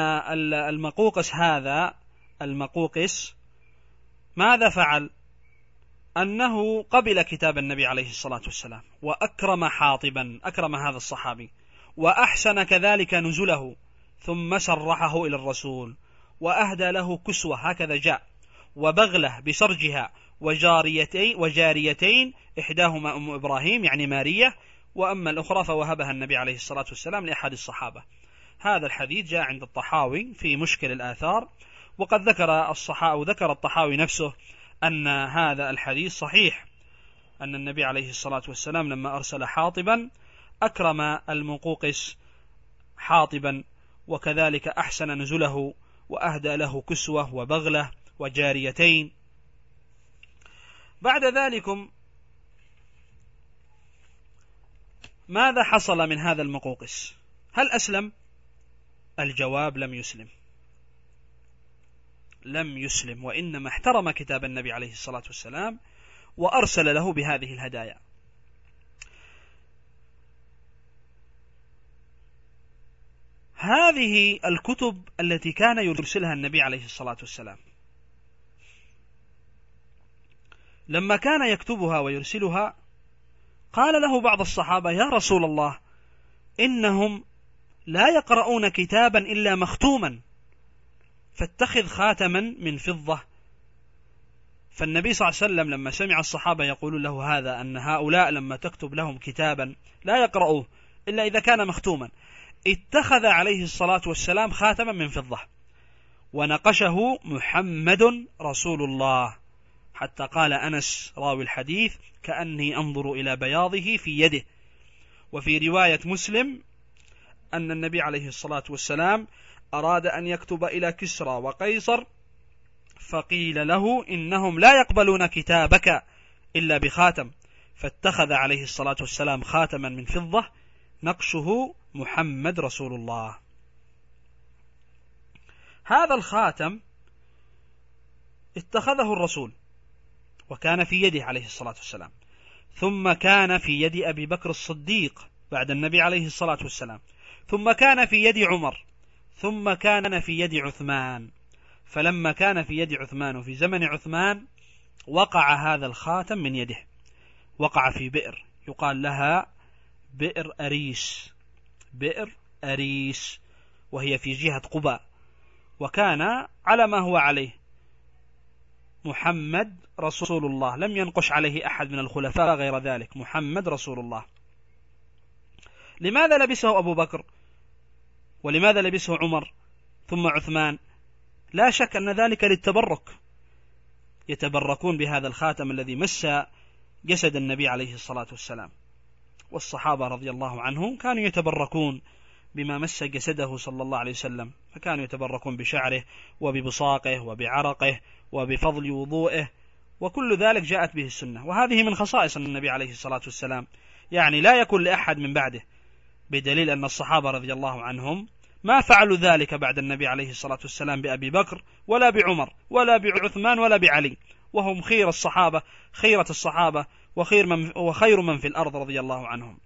المقوقس ماذا فعل؟ أنه قبل كتاب النبي عليه الصلاة والسلام، وأكرم حاطبا، أكرم هذا الصحابي، وأحسن كذلك نزله، ثم سرحه إلى الرسول، وأهدى له كسوة، هكذا جاء، وبغلة بسرجها، وجاريتين إحداهما أم إبراهيم يعني مارية، وأما الأخرى فوهبها النبي عليه الصلاة والسلام لأحد الصحابة. هذا الحديث جاء عند الطحاوي في مشكل الآثار، وقد ذكر الطحاوي نفسه أن هذا الحديث صحيح، أن النبي عليه الصلاة والسلام لما أرسل حاطبا أكرم المقوقس حاطبا، وكذلك أحسن نزله، وأهدى له كسوة وبغلة وجاريتين. بعد ذلكم ماذا حصل من هذا المقوقس؟ هل أسلم؟ الجواب: لم يسلم، وإنما احترم كتاب النبي عليه الصلاة والسلام وأرسل له بهذه الهدايا. هذه الكتب التي كان يرسلها النبي عليه الصلاة والسلام، لما كان يكتبها ويرسلها قال له بعض الصحابة: يا رسول الله، إنهم لا يقرؤون كتابا إلا مختوما، فاتخذ خاتما من فضة. فالنبي صلى الله عليه وسلم لما سمع الصحابة يقولون له هذا، أن هؤلاء لما تكتب لهم كتابا لا يقرؤوه إلا إذا كان مختوما، اتخذ عليه الصلاة والسلام خاتما من فضة ونقشه محمد رسول الله، حتى قال أنس راوي الحديث: كأني أنظر إلى بياضه في يده. وفي رواية مسلم أن النبي عليه الصلاة والسلام أراد أن يكتب إلى كسرى وقيصر، فقيل له إنهم لا يقبلون كتابك إلا بخاتم، فاتخذ عليه الصلاة والسلام خاتما من فضة نقشه محمد رسول الله. هذا الخاتم اتخذه الرسول وكان في يده عليه الصلاة والسلام، ثم كان في يد أبي بكر الصديق بعد النبي عليه الصلاة والسلام، ثم كان في يد عمر، ثم كان في يد عثمان. فلما كان في يد عثمان وفي زمن عثمان وقع هذا الخاتم من يده، وقع في بئر يقال لها بئر أريس، بئر أريس، وهي في جهة قباء، وكان على ما هو عليه محمد رسول الله، لم ينقش عليه أحد من الخلفاء غير ذلك، محمد رسول الله. لماذا لبسه أبو بكر ولماذا لبسه عمر ثم عثمان؟ لا شك أن ذلك للتبرك، يتبركون بهذا الخاتم الذي مس جسد النبي عليه الصلاة والسلام، والصحابة رضي الله عنهم كانوا يتبركون بما مس جسده صلى الله عليه وسلم، فكانوا يتبركون بشعره وببصاقه وبعرقه وبفضل وضوئه، وكل ذلك جاءت به السنة، وهذه من خصائص النبي عليه الصلاة والسلام، يعني لا يكون لأحد من بعده، بدليل أن الصحابة رضي الله عنهم ما فعلوا ذلك بعد النبي عليه الصلاة والسلام بأبي بكر ولا بعمر ولا بعثمان ولا بعلي، وهم خير الصحابة، خيرة الصحابة، وخير من في الأرض رضي الله عنهم.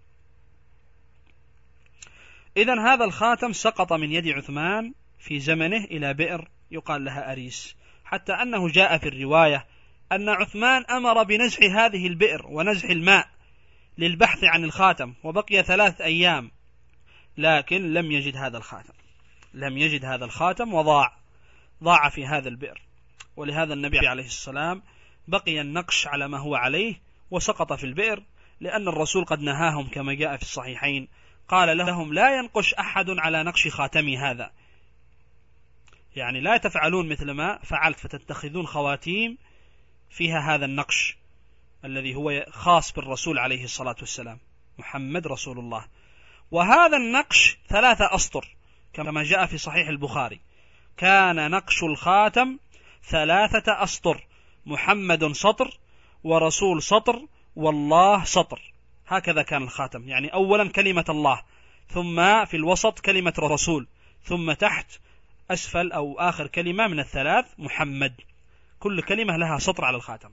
إذن هذا الخاتم سقط من يد عثمان في زمنه إلى بئر يقال لها أريس، حتى أنه جاء في الرواية أن عثمان أمر بنزح هذه البئر ونزح الماء للبحث عن الخاتم، وبقي 3 أيام لكن لم يجد هذا الخاتم، وضاع في هذا البئر. ولهذا النبي عليه السلام بقي النقش على ما هو عليه وسقط في البئر، لأن الرسول قد نهاهم كما جاء في الصحيحين، قال لهم لا ينقش أحد على نقش خاتمي هذا، يعني لا تفعلون مثل ما فعلت فتتخذون خواتيم فيها هذا النقش الذي هو خاص بالرسول عليه الصلاة والسلام محمد رسول الله. وهذا النقش 3 أسطر كما جاء في صحيح البخاري، كان نقش الخاتم 3 أسطر، محمد سطر ورسول سطر والله سطر، هكذا كان الخاتم، يعني أولا كلمة الله، ثم في الوسط كلمة رسول، ثم تحت أسفل أو آخر كلمة من ال3 محمد، كل كلمة لها سطر على الخاتم.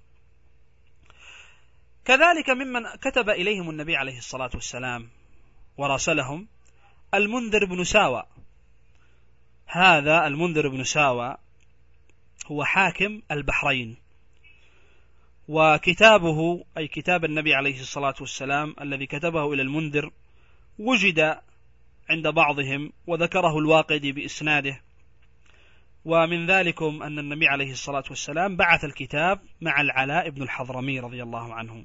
كذلك ممن كتب إليهم النبي عليه الصلاة والسلام وراسلهم المنذر بن ساوى. هذا المنذر بن ساوى هو حاكم البحرين، وكتابه أي كتاب النبي عليه الصلاة والسلام الذي كتبه إلى المنذر وجد عند بعضهم، وذكره الواقدي بإسناده. ومن ذلكم أن النبي عليه الصلاة والسلام بعث الكتاب مع العلاء بن الحضرمي رضي الله عنه،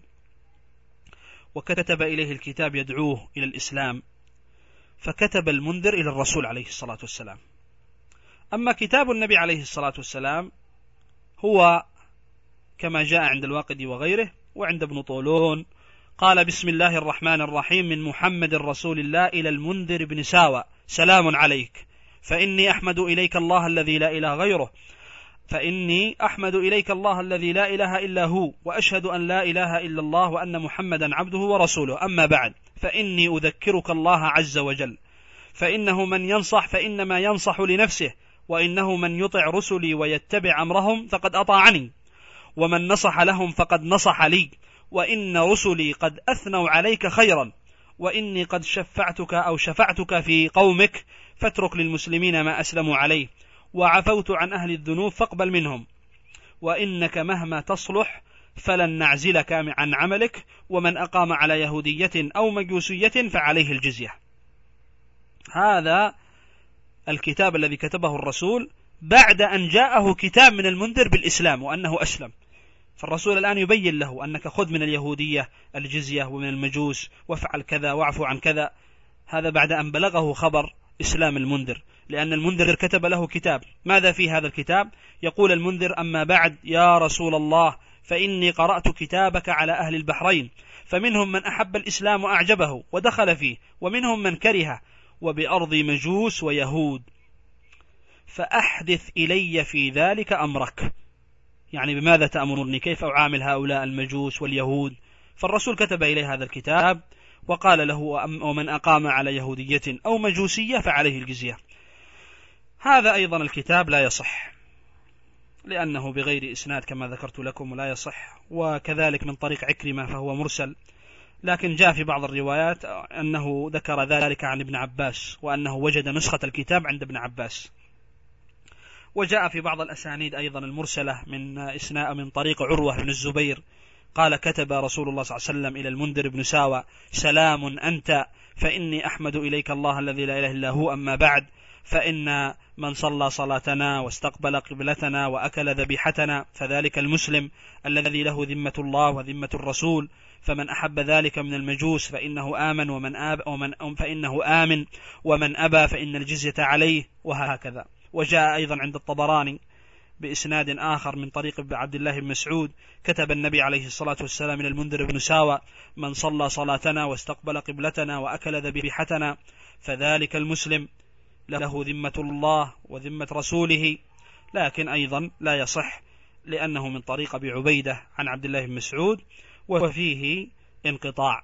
وكتب إليه الكتاب يدعوه إلى الإسلام، فكتب المنذر إلى الرسول عليه الصلاة والسلام. أما كتاب النبي عليه الصلاة والسلام هو كما جاء عند الواقدي وغيره وعند ابن طولون، قال بسم الله الرحمن الرحيم من محمد رسول الله إلى المنذر بن ساوى، سلام عليك، فإني أحمد إليك الله الذي لا إله غيره، فإني أحمد إليك الله الذي لا إله إلا هو، وأشهد أن لا إله إلا الله وأن محمدا عبده ورسوله، أما بعد، فإني أذكرك الله عز وجل، فإنه من ينصح فإنما ينصح لنفسه، وإنه من يطع رسلي ويتبع أمرهم فقد أطاعني، ومن نصح لهم فقد نصح لي، وإن رسلي قد أثنوا عليك خيرا، وإني قد شفعتك في قومك، فاترك للمسلمين ما أسلموا عليه، وعفوت عن أهل الذنوب فاقبل منهم، وإنك مهما تصلح فلن نعزلك عن عملك، ومن أقام على يهودية أو مجوسية فعليه الجزية. هذا الكتاب الذي كتبه الرسول بعد أن جاءه كتاب من المنذر بالإسلام وأنه أسلم، فالرسول الآن يبين له أنك خذ من اليهودية الجزية ومن المجوس وافعل كذا واعفو عن كذا، هذا بعد أن بلغه خبر إسلام المنذر، لأن المنذر كتب له كتاب. ماذا في هذا الكتاب؟ يقول المنذر أما بعد يا رسول الله، فإني قرأت كتابك على أهل البحرين، فمنهم من أحب الإسلام وأعجبه ودخل فيه، ومنهم من كره، وبأرض مجوس ويهود، فأحدث إلي في ذلك أمرك، يعني بماذا تأمرني، كيف أعامل هؤلاء المجوس واليهود. فالرسول كتب إليه هذا الكتاب وقال له: ومن أقام على يهودية أو مجوسية فعليه الجزية. هذا أيضا الكتاب لا يصح، لأنه بغير إسناد كما ذكرت لكم ولا يصح، وكذلك من طريق عكرمة فهو مرسل، لكن جاء في بعض الروايات أنه ذكر ذلك عن ابن عباس، وأنه وجد نسخة الكتاب عند ابن عباس. وجاء في بعض الأسانيد أيضا المرسلة من طريق عروة بن الزبير قال: كتب رسول الله صلى الله عليه وسلم إلى المنذر بن ساوى: سلام أنت، فإني أحمد إليك الله الذي لا إله إلا هو، أما بعد، فإن من صلى صلاتنا واستقبل قبلتنا وأكل ذبيحتنا فذلك المسلم الذي له ذمة الله وذمة الرسول، فمن أحب ذلك من المجوس فإنه آمن، فإنه آمن، ومن أبى فإن الجزية عليه، وهكذا. وجاء أيضا عند الطبراني بإسناد آخر من طريق عبد الله بن مسعود: كتب النبي عليه الصلاة والسلام إلى المنذر بن ساوى: من صلى صلاتنا واستقبل قبلتنا وأكل ذبيحتنا فذلك المسلم له ذمة الله وذمة رسوله. لكن أيضا لا يصح، لأنه من طريق أبي عبيدة عن عبد الله بن مسعود وفيه انقطاع.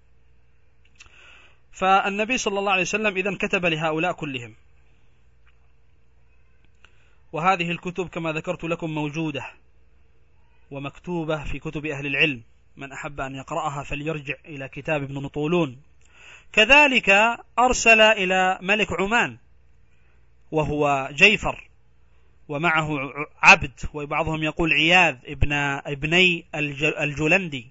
فالنبي صلى الله عليه وسلم إذن كتب لهؤلاء كلهم، وهذه الكتب كما ذكرت لكم موجودة ومكتوبة في كتب أهل العلم، من أحب أن يقرأها فليرجع إلى كتاب ابن نطولون. كذلك أرسل إلى ملك عمان وهو جيفر، ومعه عبد، وبعضهم يقول عياذ ابني الجلندي،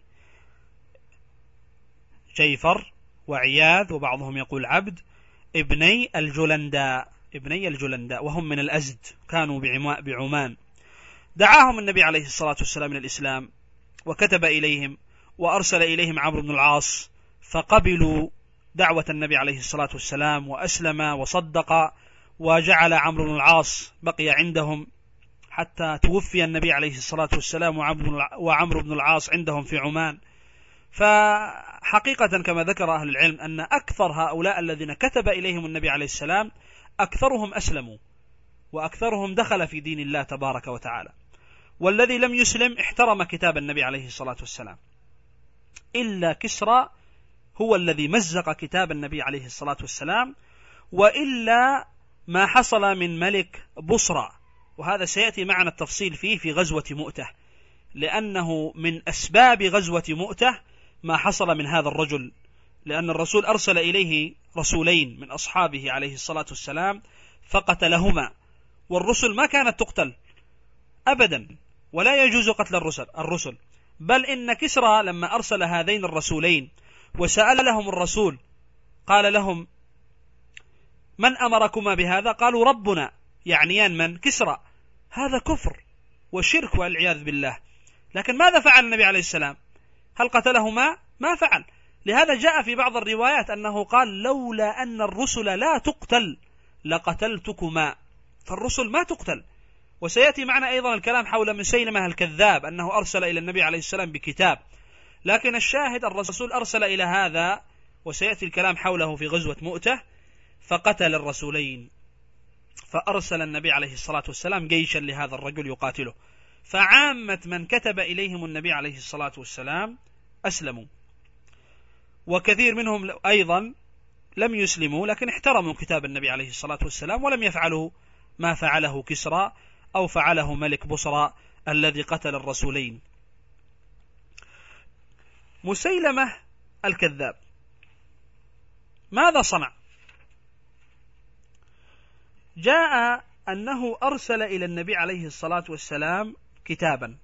جيفر وعياذ، وبعضهم يقول عبد ابني الجلنداء، وهم من الأزد، كانوا بعمان. دعاهم النبي عليه الصلاة والسلام إلى الإسلام، وكتب إليهم، وأرسل إليهم عمرو بن العاص، فقبلوا دعوة النبي عليه الصلاة والسلام وأسلم وصدق، وجعل عمرو بن العاص بقي عندهم حتى توفي النبي عليه الصلاة والسلام، وعمرو بن العاص عندهم في عمان. فحقيقة كما ذكر أهل العلم أن أكثر هؤلاء الذين كتب إليهم النبي عليه السلام أكثرهم أسلموا، وأكثرهم دخل في دين الله تبارك وتعالى. والذي لم يسلم احترم كتاب النبي عليه الصلاة والسلام، إلا كسرى هو الذي مزق كتاب النبي عليه الصلاة والسلام، وإلا ما حصل من ملك بصرى، وهذا سيأتي معنا التفصيل فيه في غزوة مؤتة، لأنه من أسباب غزوة مؤتة ما حصل من هذا الرجل، لأن الرسول أرسل إليه رسولين من أصحابه عليه الصلاة والسلام فقتلهما، والرسل ما كانت تقتل أبدا، ولا يجوز قتل الرسل، بل إن كسرى لما أرسل هذين الرسولين وسألهم الرسول قال لهم: من أمركما بهذا؟ قالوا: ربنا، يعنيان من؟ كسرى. هذا كفر وشرك والعياذ بالله. لكن ماذا فعل النبي عليه السلام؟ هل قتلهما؟ ما فعل. لهذا جاء في بعض الروايات أنه قال: لولا أن الرسل لا تقتل لقتلتكما، فالرسل ما تقتل. وسيأتي معنا أيضا الكلام حول مسيلمة الكذاب، أنه أرسل إلى النبي عليه السلام بكتاب، لكن الشاهد الرسول أرسل إلى هذا، وسيأتي الكلام حوله في غزوة مؤتة، فقتل الرسولين، فأرسل النبي عليه الصلاة والسلام جيشا لهذا الرجل يقاتله، فعامة من كتب إليهم النبي عليه الصلاة والسلام أسلموا، وكثير منهم أيضا لم يسلموا، لكن احترموا كتاب النبي عليه الصلاة والسلام، ولم يفعلوا ما فعله كسرى أو فعله ملك بصرى الذي قتل الرسولين. مسيلمة الكذاب ماذا صنع؟ جاء أنه أرسل إلى النبي عليه الصلاة والسلام كتابا.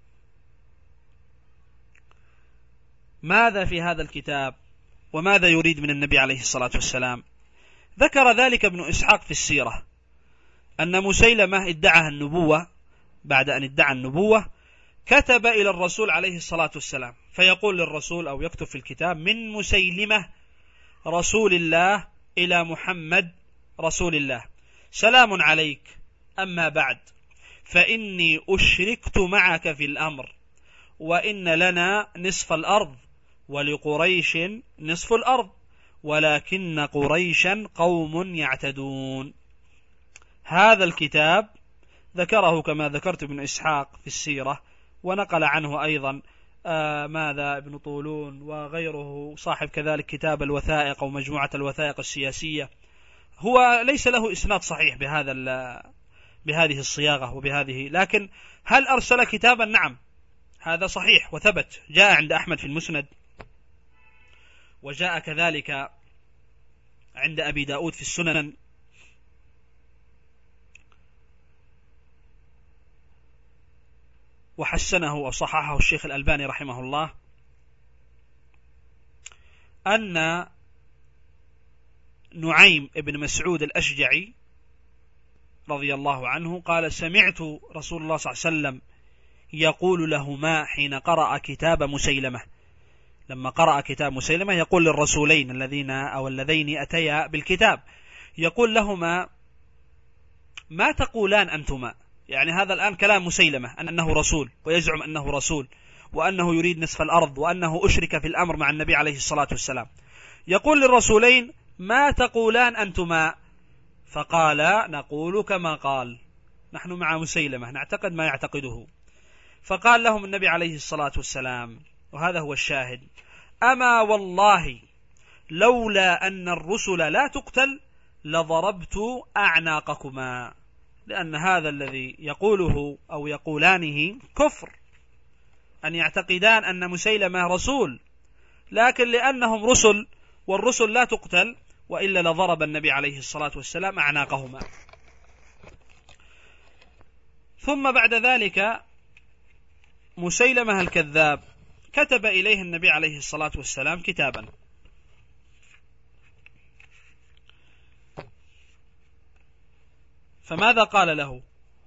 ماذا في هذا الكتاب؟ وماذا يريد من النبي عليه الصلاة والسلام؟ ذكر ذلك ابن إسحاق في السيرة، أن مسيلمة ادعى النبوة، بعد أن ادعى النبوة كتب إلى الرسول عليه الصلاة والسلام، فيقول للرسول أو يكتب في الكتاب: من مسيلمة رسول الله إلى محمد رسول الله، سلام عليك، أما بعد، فإني أشركت معك في الأمر، وإن لنا نصف الأرض ولقريش نصف الأرض، ولكن قريشا قوم يعتدون. هذا الكتاب ذكره كما ذكرت ابن إسحاق في السيرة، ونقل عنه أيضا ماذا ابن طولون وغيره صاحب كذلك كتاب الوثائق أو مجموعة الوثائق السياسية. هو ليس له إسناد صحيح بهذه الصياغة وبهذه، لكن هل أرسل كتابا؟ نعم، هذا صحيح وثبت، جاء عند أحمد في المسند، وجاء كذلك عند أبي داود في السنن، وحسنه وصححه الشيخ الألباني رحمه الله، أن نعيم ابن مسعود الأشجعي رضي الله عنه قال: سمعت رسول الله صلى الله عليه وسلم يقول لهما حين قرأ كتاب مسيلمة، لما قرأ كتاب مسيلمة يقول للرسولين اللذين أتيا بالكتاب، يقول لهما: ما تقولان أنتما؟ يعني هذا الآن كلام مسيلمة أنه رسول، ويزعم أنه رسول، وأنه يريد نصف الأرض، وأنه أشرك في الأمر مع النبي عليه الصلاة والسلام. يقول للرسولين: ما تقولان أنتما؟ فقال: نقول كما قال، نحن مع مسيلمة نعتقد ما يعتقده. فقال لهم النبي عليه الصلاة والسلام، وهذا هو الشاهد: أما والله لولا أن الرسل لا تقتل لضربت أعناقكما، لأن هذا الذي يقوله أو يقولانه كفر، أن يعتقدان أن مسيلمة رسول، لكن لأنهم رسل والرسل لا تقتل، وإلا لضرب النبي عليه الصلاة والسلام أعناقهما. ثم بعد ذلك مسيلمة الكذاب كتب إليه النبي عليه الصلاة والسلام كتابا، فماذا قال له؟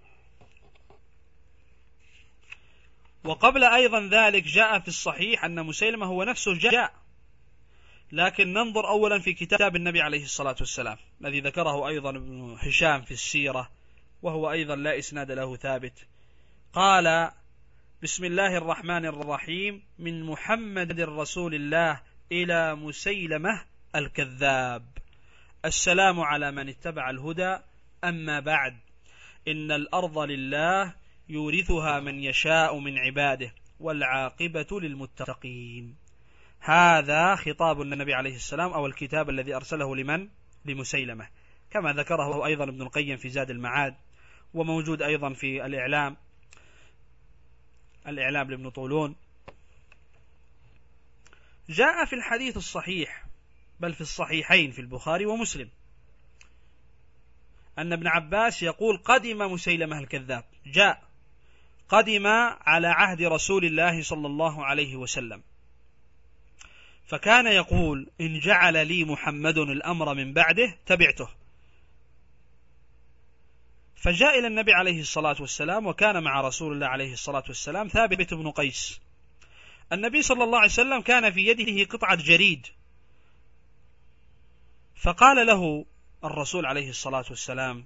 وقبل أيضا ذلك جاء في الصحيح أن مسيلمة هو نفسه جاء، لكن ننظر أولا في كتاب النبي عليه الصلاة والسلام الذي ذكره أيضا ابن هشام في السيرة، وهو أيضا لا إسناد له ثابت. قال: بسم الله الرحمن الرحيم، من محمد رسول الله إلى مسيلمة الكذاب، السلام على من اتبع الهدى، أما بعد، إن الأرض لله يورثها من يشاء من عباده، والعاقبة للمتقين. هذا خطاب النبي عليه السلام، أو الكتاب الذي أرسله لمن؟ لمسيلمة، كما ذكره أيضا ابن القيم في زاد المعاد، وموجود أيضا في الإعلام لابن طولون. جاء في الحديث الصحيح، بل في الصحيحين في البخاري ومسلم، أن ابن عباس يقول: قدم مسيلمة الكذاب، جاء قدم على عهد رسول الله صلى الله عليه وسلم، فكان يقول: إن جعل لي محمد الأمر من بعده تبعته. فجاء إلى النبي عليه الصلاة والسلام، وكان مع رسول الله عليه الصلاة والسلام ثابت بن قيس. النبي صلى الله عليه وسلم كان في يده قطعة جريد، فقال له الرسول عليه الصلاة والسلام: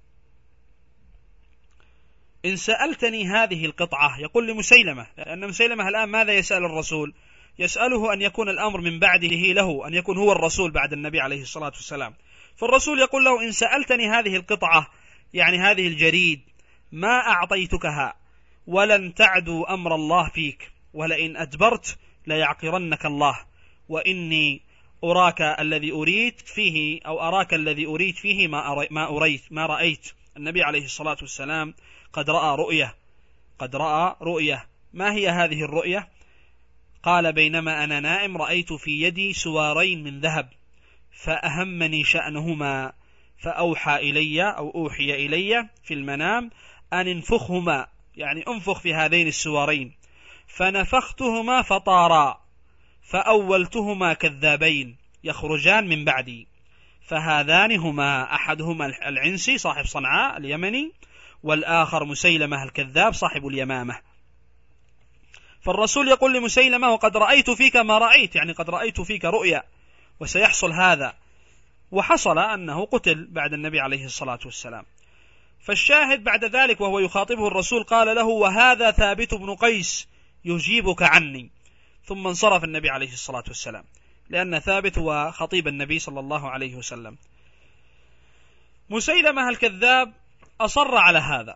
إن سألتني هذه القطعة، يقول لمسيلمة، لأن مسيلمة الآن ماذا يسأل الرسول؟ يسأله أن يكون الأمر من بعده له، أن يكون هو الرسول بعد النبي عليه الصلاة والسلام. فالرسول يقول له: إن سألتني هذه القطعة، يعني هذه الجريد، ما أعطيتكها، ولن تعدو أمر الله فيك، ولئن أدبرت ليعقرنك الله، وإني أراك الذي أريد فيه، أو أراك الذي أريد فيه ما رأيت. النبي عليه الصلاة والسلام قد رأى رؤية. ما هي هذه الرؤية؟ قال: بينما أنا نائم رأيت في يدي سوارين من ذهب، فأهمني شأنهما، فأوحى إلي أو أوحي إلي في المنام أن انفخهما، يعني انفخ في هذين السوارين، فنفختهما فطارا، فأولتهما كذابين يخرجان من بعدي، فهذان هما، أحدهما العنسي صاحب صنعاء اليمني، والآخر مسيلمة الكذاب صاحب اليمامة. فالرسول يقول لمسيلمة: وقد رأيت فيك ما رأيت، يعني قد رأيت فيك رؤيا، وسيحصل هذا. وحصل أنه قتل بعد النبي عليه الصلاة والسلام. فالشاهد بعد ذلك وهو يخاطبه الرسول قال له: وهذا ثابت بن قيس يجيبك عني. ثم انصرف النبي عليه الصلاة والسلام، لأن ثابت هو خطيب النبي صلى الله عليه وسلم. مسيلمة الكذاب أصر على هذا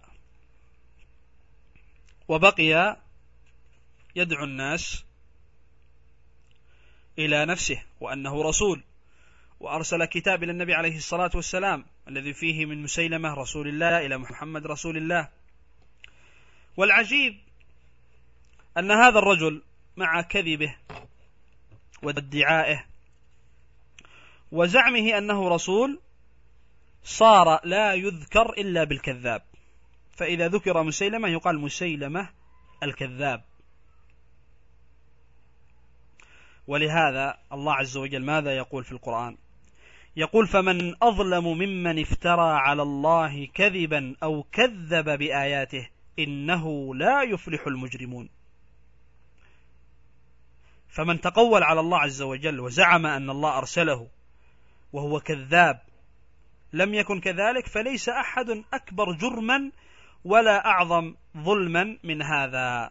وبقي يدعو الناس إلى نفسه وأنه رسول، وأرسل كتاب إلى النبي عليه الصلاة والسلام الذي فيه من مسيلمة رسول الله إلى محمد رسول الله. والعجيب أن هذا الرجل مع كذبه وادعائه وزعمه أنه رسول صار لا يذكر إلا بالكذاب، فإذا ذكر مسيلمة يقال مسيلمة الكذاب. ولهذا الله عز وجل ماذا يقول في القرآن؟ يقول: فمن أظلم ممن افترى على الله كذبا أو كذب بآياته إنه لا يفلح المجرمون. فمن تقول على الله عز وجل وزعم أن الله أرسله وهو كذاب لم يكن كذلك، فليس أحد أكبر جرما ولا أعظم ظلما من هذا.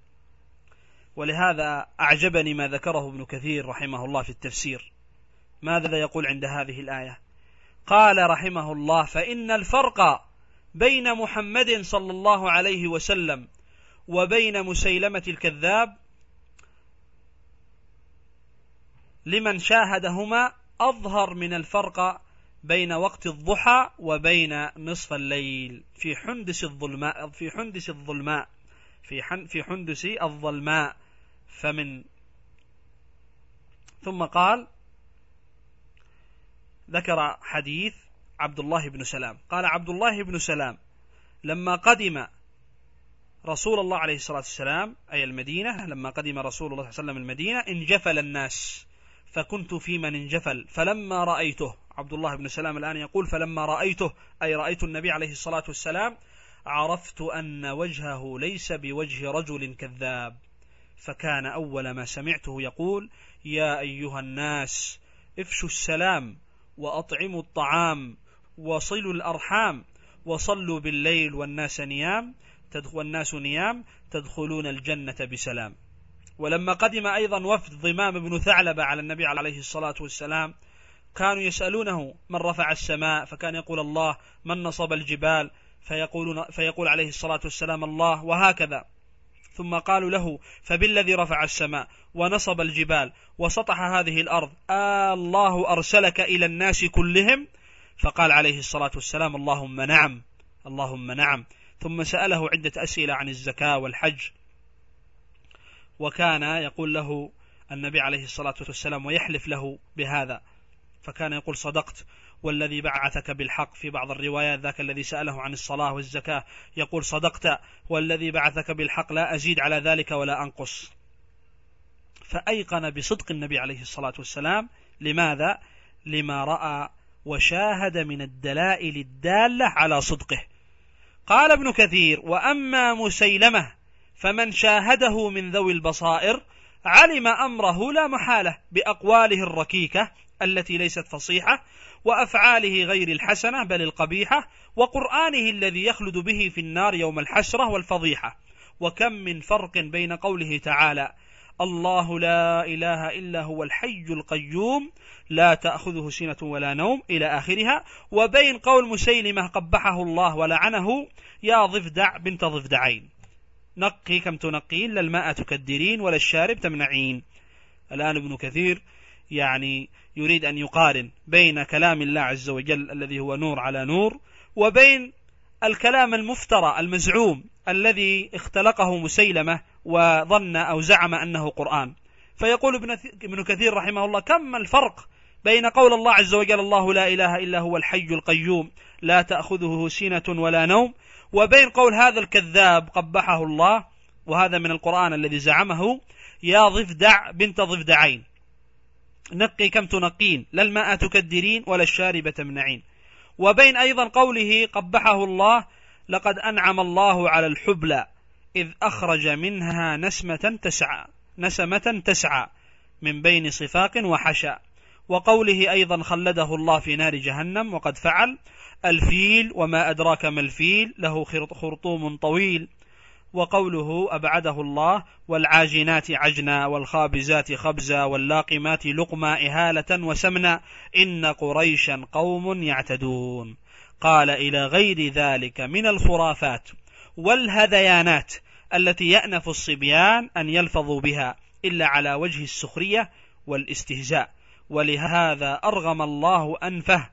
ولهذا أعجبني ما ذكره ابن كثير رحمه الله في التفسير. ماذا يقول عند هذه الآية؟ قال رحمه الله: فإن الفرق بين محمد صلى الله عليه وسلم وبين مسيلمة الكذاب لمن شاهدهما أظهر من الفرق بين وقت الضحى وبين نصف الليل في حندس الظلماء ثم قال ذكر حديث عبد الله بن سلام. قال عبد الله بن سلام: لما قدم رسول الله عليه الصلاة والسلام أي المدينة، لما قدم رسول الله صلى الله عليه وسلم المدينة انجفل الناس فكنت في من انجفل، فلما رأيته، عبد الله بن سلام الآن يقول فلما رأيته أي رأيت النبي عليه الصلاة والسلام عرفت أن وجهه ليس بوجه رجل كذاب، فكان أول ما سمعته يقول: يا أيها الناس افشوا السلام وأطعموا الطعام وصلوا الأرحام وصلوا بالليل والناس نيام تدخلون الجنة بسلام. ولما قدم أيضا وفد ضمام بن ثعلبة على النبي عليه الصلاة والسلام كانوا يسألونه من رفع السماء، فكان يقول الله، من نصب الجبال، فيقول عليه الصلاة والسلام الله، وهكذا. ثم قالوا له: فبالذي رفع السماء ونصب الجبال وسطح هذه الأرض الله أرسلك إلى الناس كلهم؟ فقال عليه الصلاة والسلام: اللهم نعم، اللهم نعم. ثم سأله عدة أسئلة عن الزكاة والحج، وكان يقول له النبي عليه الصلاة والسلام ويحلف له بهذا، فكان يقول: صدقت والذي بعثك بالحق. في بعض الروايات ذاك الذي سأله عن الصلاة والزكاة يقول: صدقت والذي بعثك بالحق لا أزيد على ذلك ولا أنقص. فأيقن بصدق النبي عليه الصلاة والسلام. لماذا؟ لما رأى وشاهد من الدلائل الدالة على صدقه. قال ابن كثير: وأما مسيلمة فمن شاهده من ذوي البصائر علم أمره لا محالة بأقواله الركيكة التي ليست فصيحة، وأفعاله غير الحسنة بل القبيحة، وقرآنه الذي يخلد به في النار يوم الحسرة والفضيحة. وكم من فرق بين قوله تعالى: الله لا إله إلا هو الحي القيوم لا تأخذه سنة ولا نوم إلى آخرها، وبين قول مسيلمة قبحه الله ولعنه: يا ضفدع بنت ضفدعين، نقي كم تنقين، لا الماء تكدرين ولا الشارب تمنعين. الآن ابن كثير يعني يريد أن يقارن بين كلام الله عز وجل الذي هو نور على نور وبين الكلام المفترى المزعوم الذي اختلقه مسيلمة وظن أو زعم أنه قرآن. فيقول ابن كثير رحمه الله: كم الفرق بين قول الله عز وجل الله لا إله إلا هو الحي القيوم لا تأخذه سنة ولا نوم، وبين قول هذا الكذاب قبحه الله، وهذا من القرآن الذي زعمه: يا ضفدع بنت ضفدعين، نقي كم تنقين، لا الماء تكدرين ولا الشارب تمنعين. وبين أيضا قوله قبحه الله: لقد أنعم الله على الحبلى إذ أخرج منها نسمة تسعى من بين صفاق وحشا. وقوله أيضا خلده الله في نار جهنم وقد فعل. الفيل وما أدراك ما الفيل له خرطوم طويل. وقوله أبعده الله: والعاجنات عجنا والخابزات خبزا واللاقمات لقما إهالة وسمنا إن قريشا قوم يعتدون. قال: إلى غير ذلك من الخرافات والهذيانات التي يأنف الصبيان أن يلفظوا بها إلا على وجه السخرية والاستهزاء، ولهذا أرغم الله أنفه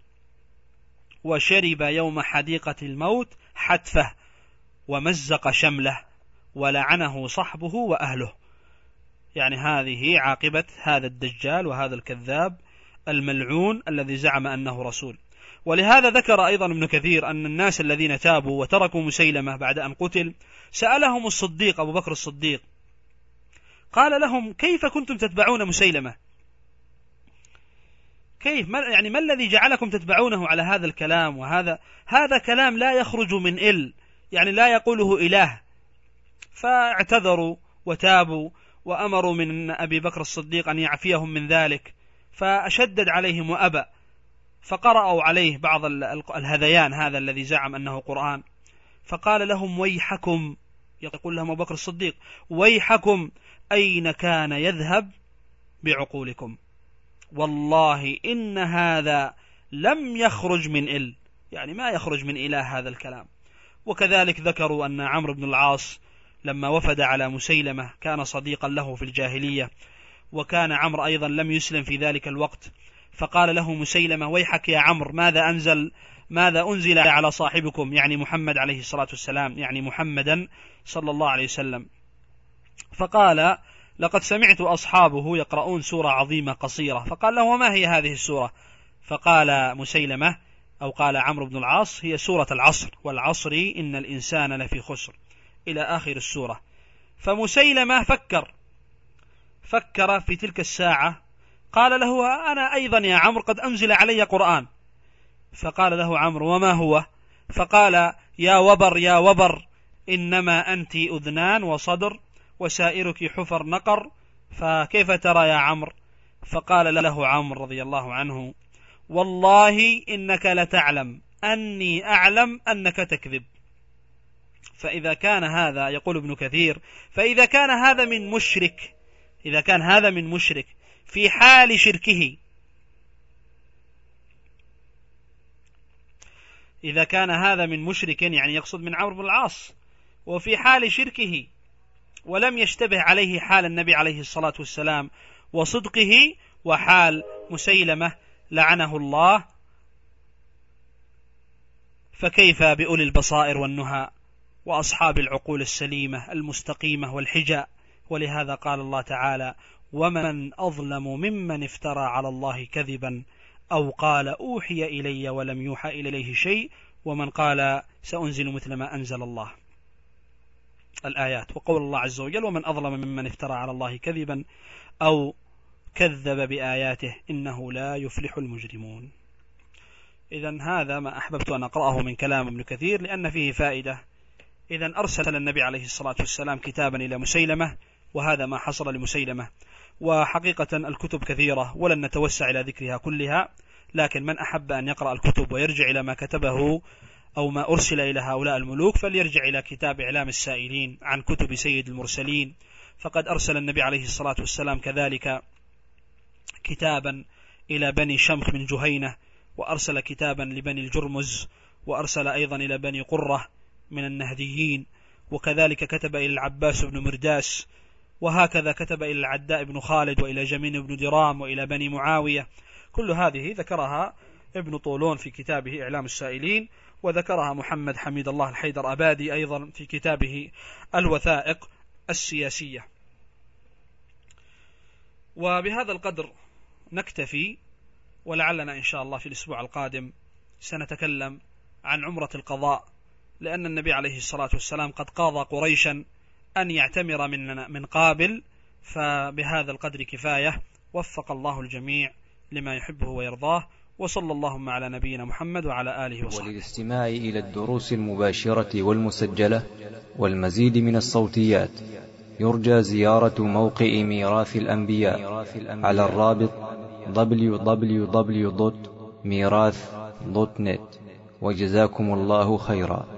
وشرب يوم حديقة الموت حتفه ومزق شمله ولعنه صحبه وأهله. يعني هذه عاقبة هذا الدجال وهذا الكذاب الملعون الذي زعم أنه رسول. ولهذا ذكر أيضا ابن كثير أن الناس الذين تابوا وتركوا مسيلمة بعد أن قتل سألهم الصديق أبو بكر الصديق، قال لهم: كيف كنتم تتبعون مسيلمة؟ كيف؟ يعني ما الذي جعلكم تتبعونه على هذا الكلام؟ وهذا كلام لا يخرج من يعني لا يقوله إله. فاعتذروا وتابوا وأمروا من أبي بكر الصديق أن يعفيهم من ذلك، فأشدد عليهم وأبى، فقرأوا عليه بعض الهذيان هذا الذي زعم أنه قرآن، فقال لهم: ويحكم، يقول لهم أبو بكر الصديق: ويحكم، أين كان يذهب بعقولكم؟ والله إن هذا لم يخرج من يعني ما يخرج من إله هذا الكلام. وكذلك ذكروا أن عمرو بن العاص لما وفد على مسيلمة كان صديقا له في الجاهلية، وكان عمرو أيضا لم يسلم في ذلك الوقت، فقال له مسيلمة: ويحك يا عمرو، ماذا أنزل على صاحبكم، يعني محمد عليه الصلاة والسلام، يعني محمدا صلى الله عليه وسلم. فقال: لقد سمعت أصحابه يقرؤون سورة عظيمة قصيرة. فقال له: وما هي هذه السورة؟ فقال مسيلمة أو قال عمرو بن العاص: هي سورة العصر، والعصر إن الإنسان لفي خسر، إلى آخر السورة. فمسيلمة فكر في تلك الساعة، قال له: أنا أيضا يا عمرو قد أنزل علي قرآن. فقال له عمرو: وما هو؟ فقال: يا وبر إنما أنت أذنان وصدر وسائرك حفر نقر، فكيف ترى يا عمرو؟ فقال له عمرو رضي الله عنه: والله إنك لتعلم أني أعلم أنك تكذب. فإذا كان هذا، يقول ابن كثير، فإذا كان هذا من مشرك في حال شركه، إذا كان هذا من مشرك يعني يقصد من عمرو بن العاص، وفي حال شركه ولم يشتبه عليه حال النبي عليه الصلاة والسلام وصدقه وحال مسيلمة لعنه الله، فكيف بأولي البصائر والنهى وأصحاب العقول السليمة المستقيمة والحجاء؟ ولهذا قال الله تعالى: ومن أظلم ممن افترى على الله كذبا أو قال أوحي إلي ولم يوحى إليه شيء ومن قال سأنزل مثل ما أنزل الله. الآيات. وقول الله عز وجل: ومن أظلم ممن افترى على الله كذبا أو كذب بآياته إنه لا يفلح المجرمون. إذن هذا ما أحببت أن أقرأه من كلام ابن كثير لأن فيه فائدة. إذن أرسل النبي عليه الصلاة والسلام كتابا إلى مسيلمة، وهذا ما حصل لمسيلمة. وحقيقة الكتب كثيرة ولن نتوسع إلى ذكرها كلها، لكن من أحب أن يقرأ الكتب ويرجع إلى ما كتبه أو ما أرسل إلى هؤلاء الملوك فليرجع إلى كتاب إعلام السائلين عن كتب سيد المرسلين، فقد أرسل النبي عليه الصلاة والسلام كذلك كتابا إلى بني شمخ من جهينة، وأرسل كتابا لبني الجرمز، وأرسل أيضا إلى بني قرة من النهديين، وكذلك كتب إلى العباس بن مرداس، وهكذا كتب إلى العداء بن خالد وإلى جمين بن درام وإلى بني معاوية. كل هذه ذكرها ابن طولون في كتابه إعلام السائلين، وذكرها محمد حميد الله الحيدر أبادي أيضا في كتابه الوثائق السياسية. وبهذا القدر نكتفي، ولعلنا إن شاء الله في الأسبوع القادم سنتكلم عن عمرة القضاء، لأن النبي عليه الصلاة والسلام قد قاضى قريشا أن يعتمر من قابل، فبهذا القدر كفاية. وفق الله الجميع لما يحبه ويرضاه، وصلى اللهم على نبينا محمد وعلى آله وصحبه. وللاستماع إلى الدروس المباشرة والمسجلة والمزيد من الصوتيات يرجى زيارة موقع ميراث الأنبياء على الرابط www.mirath.net. وجزاكم الله خيرا.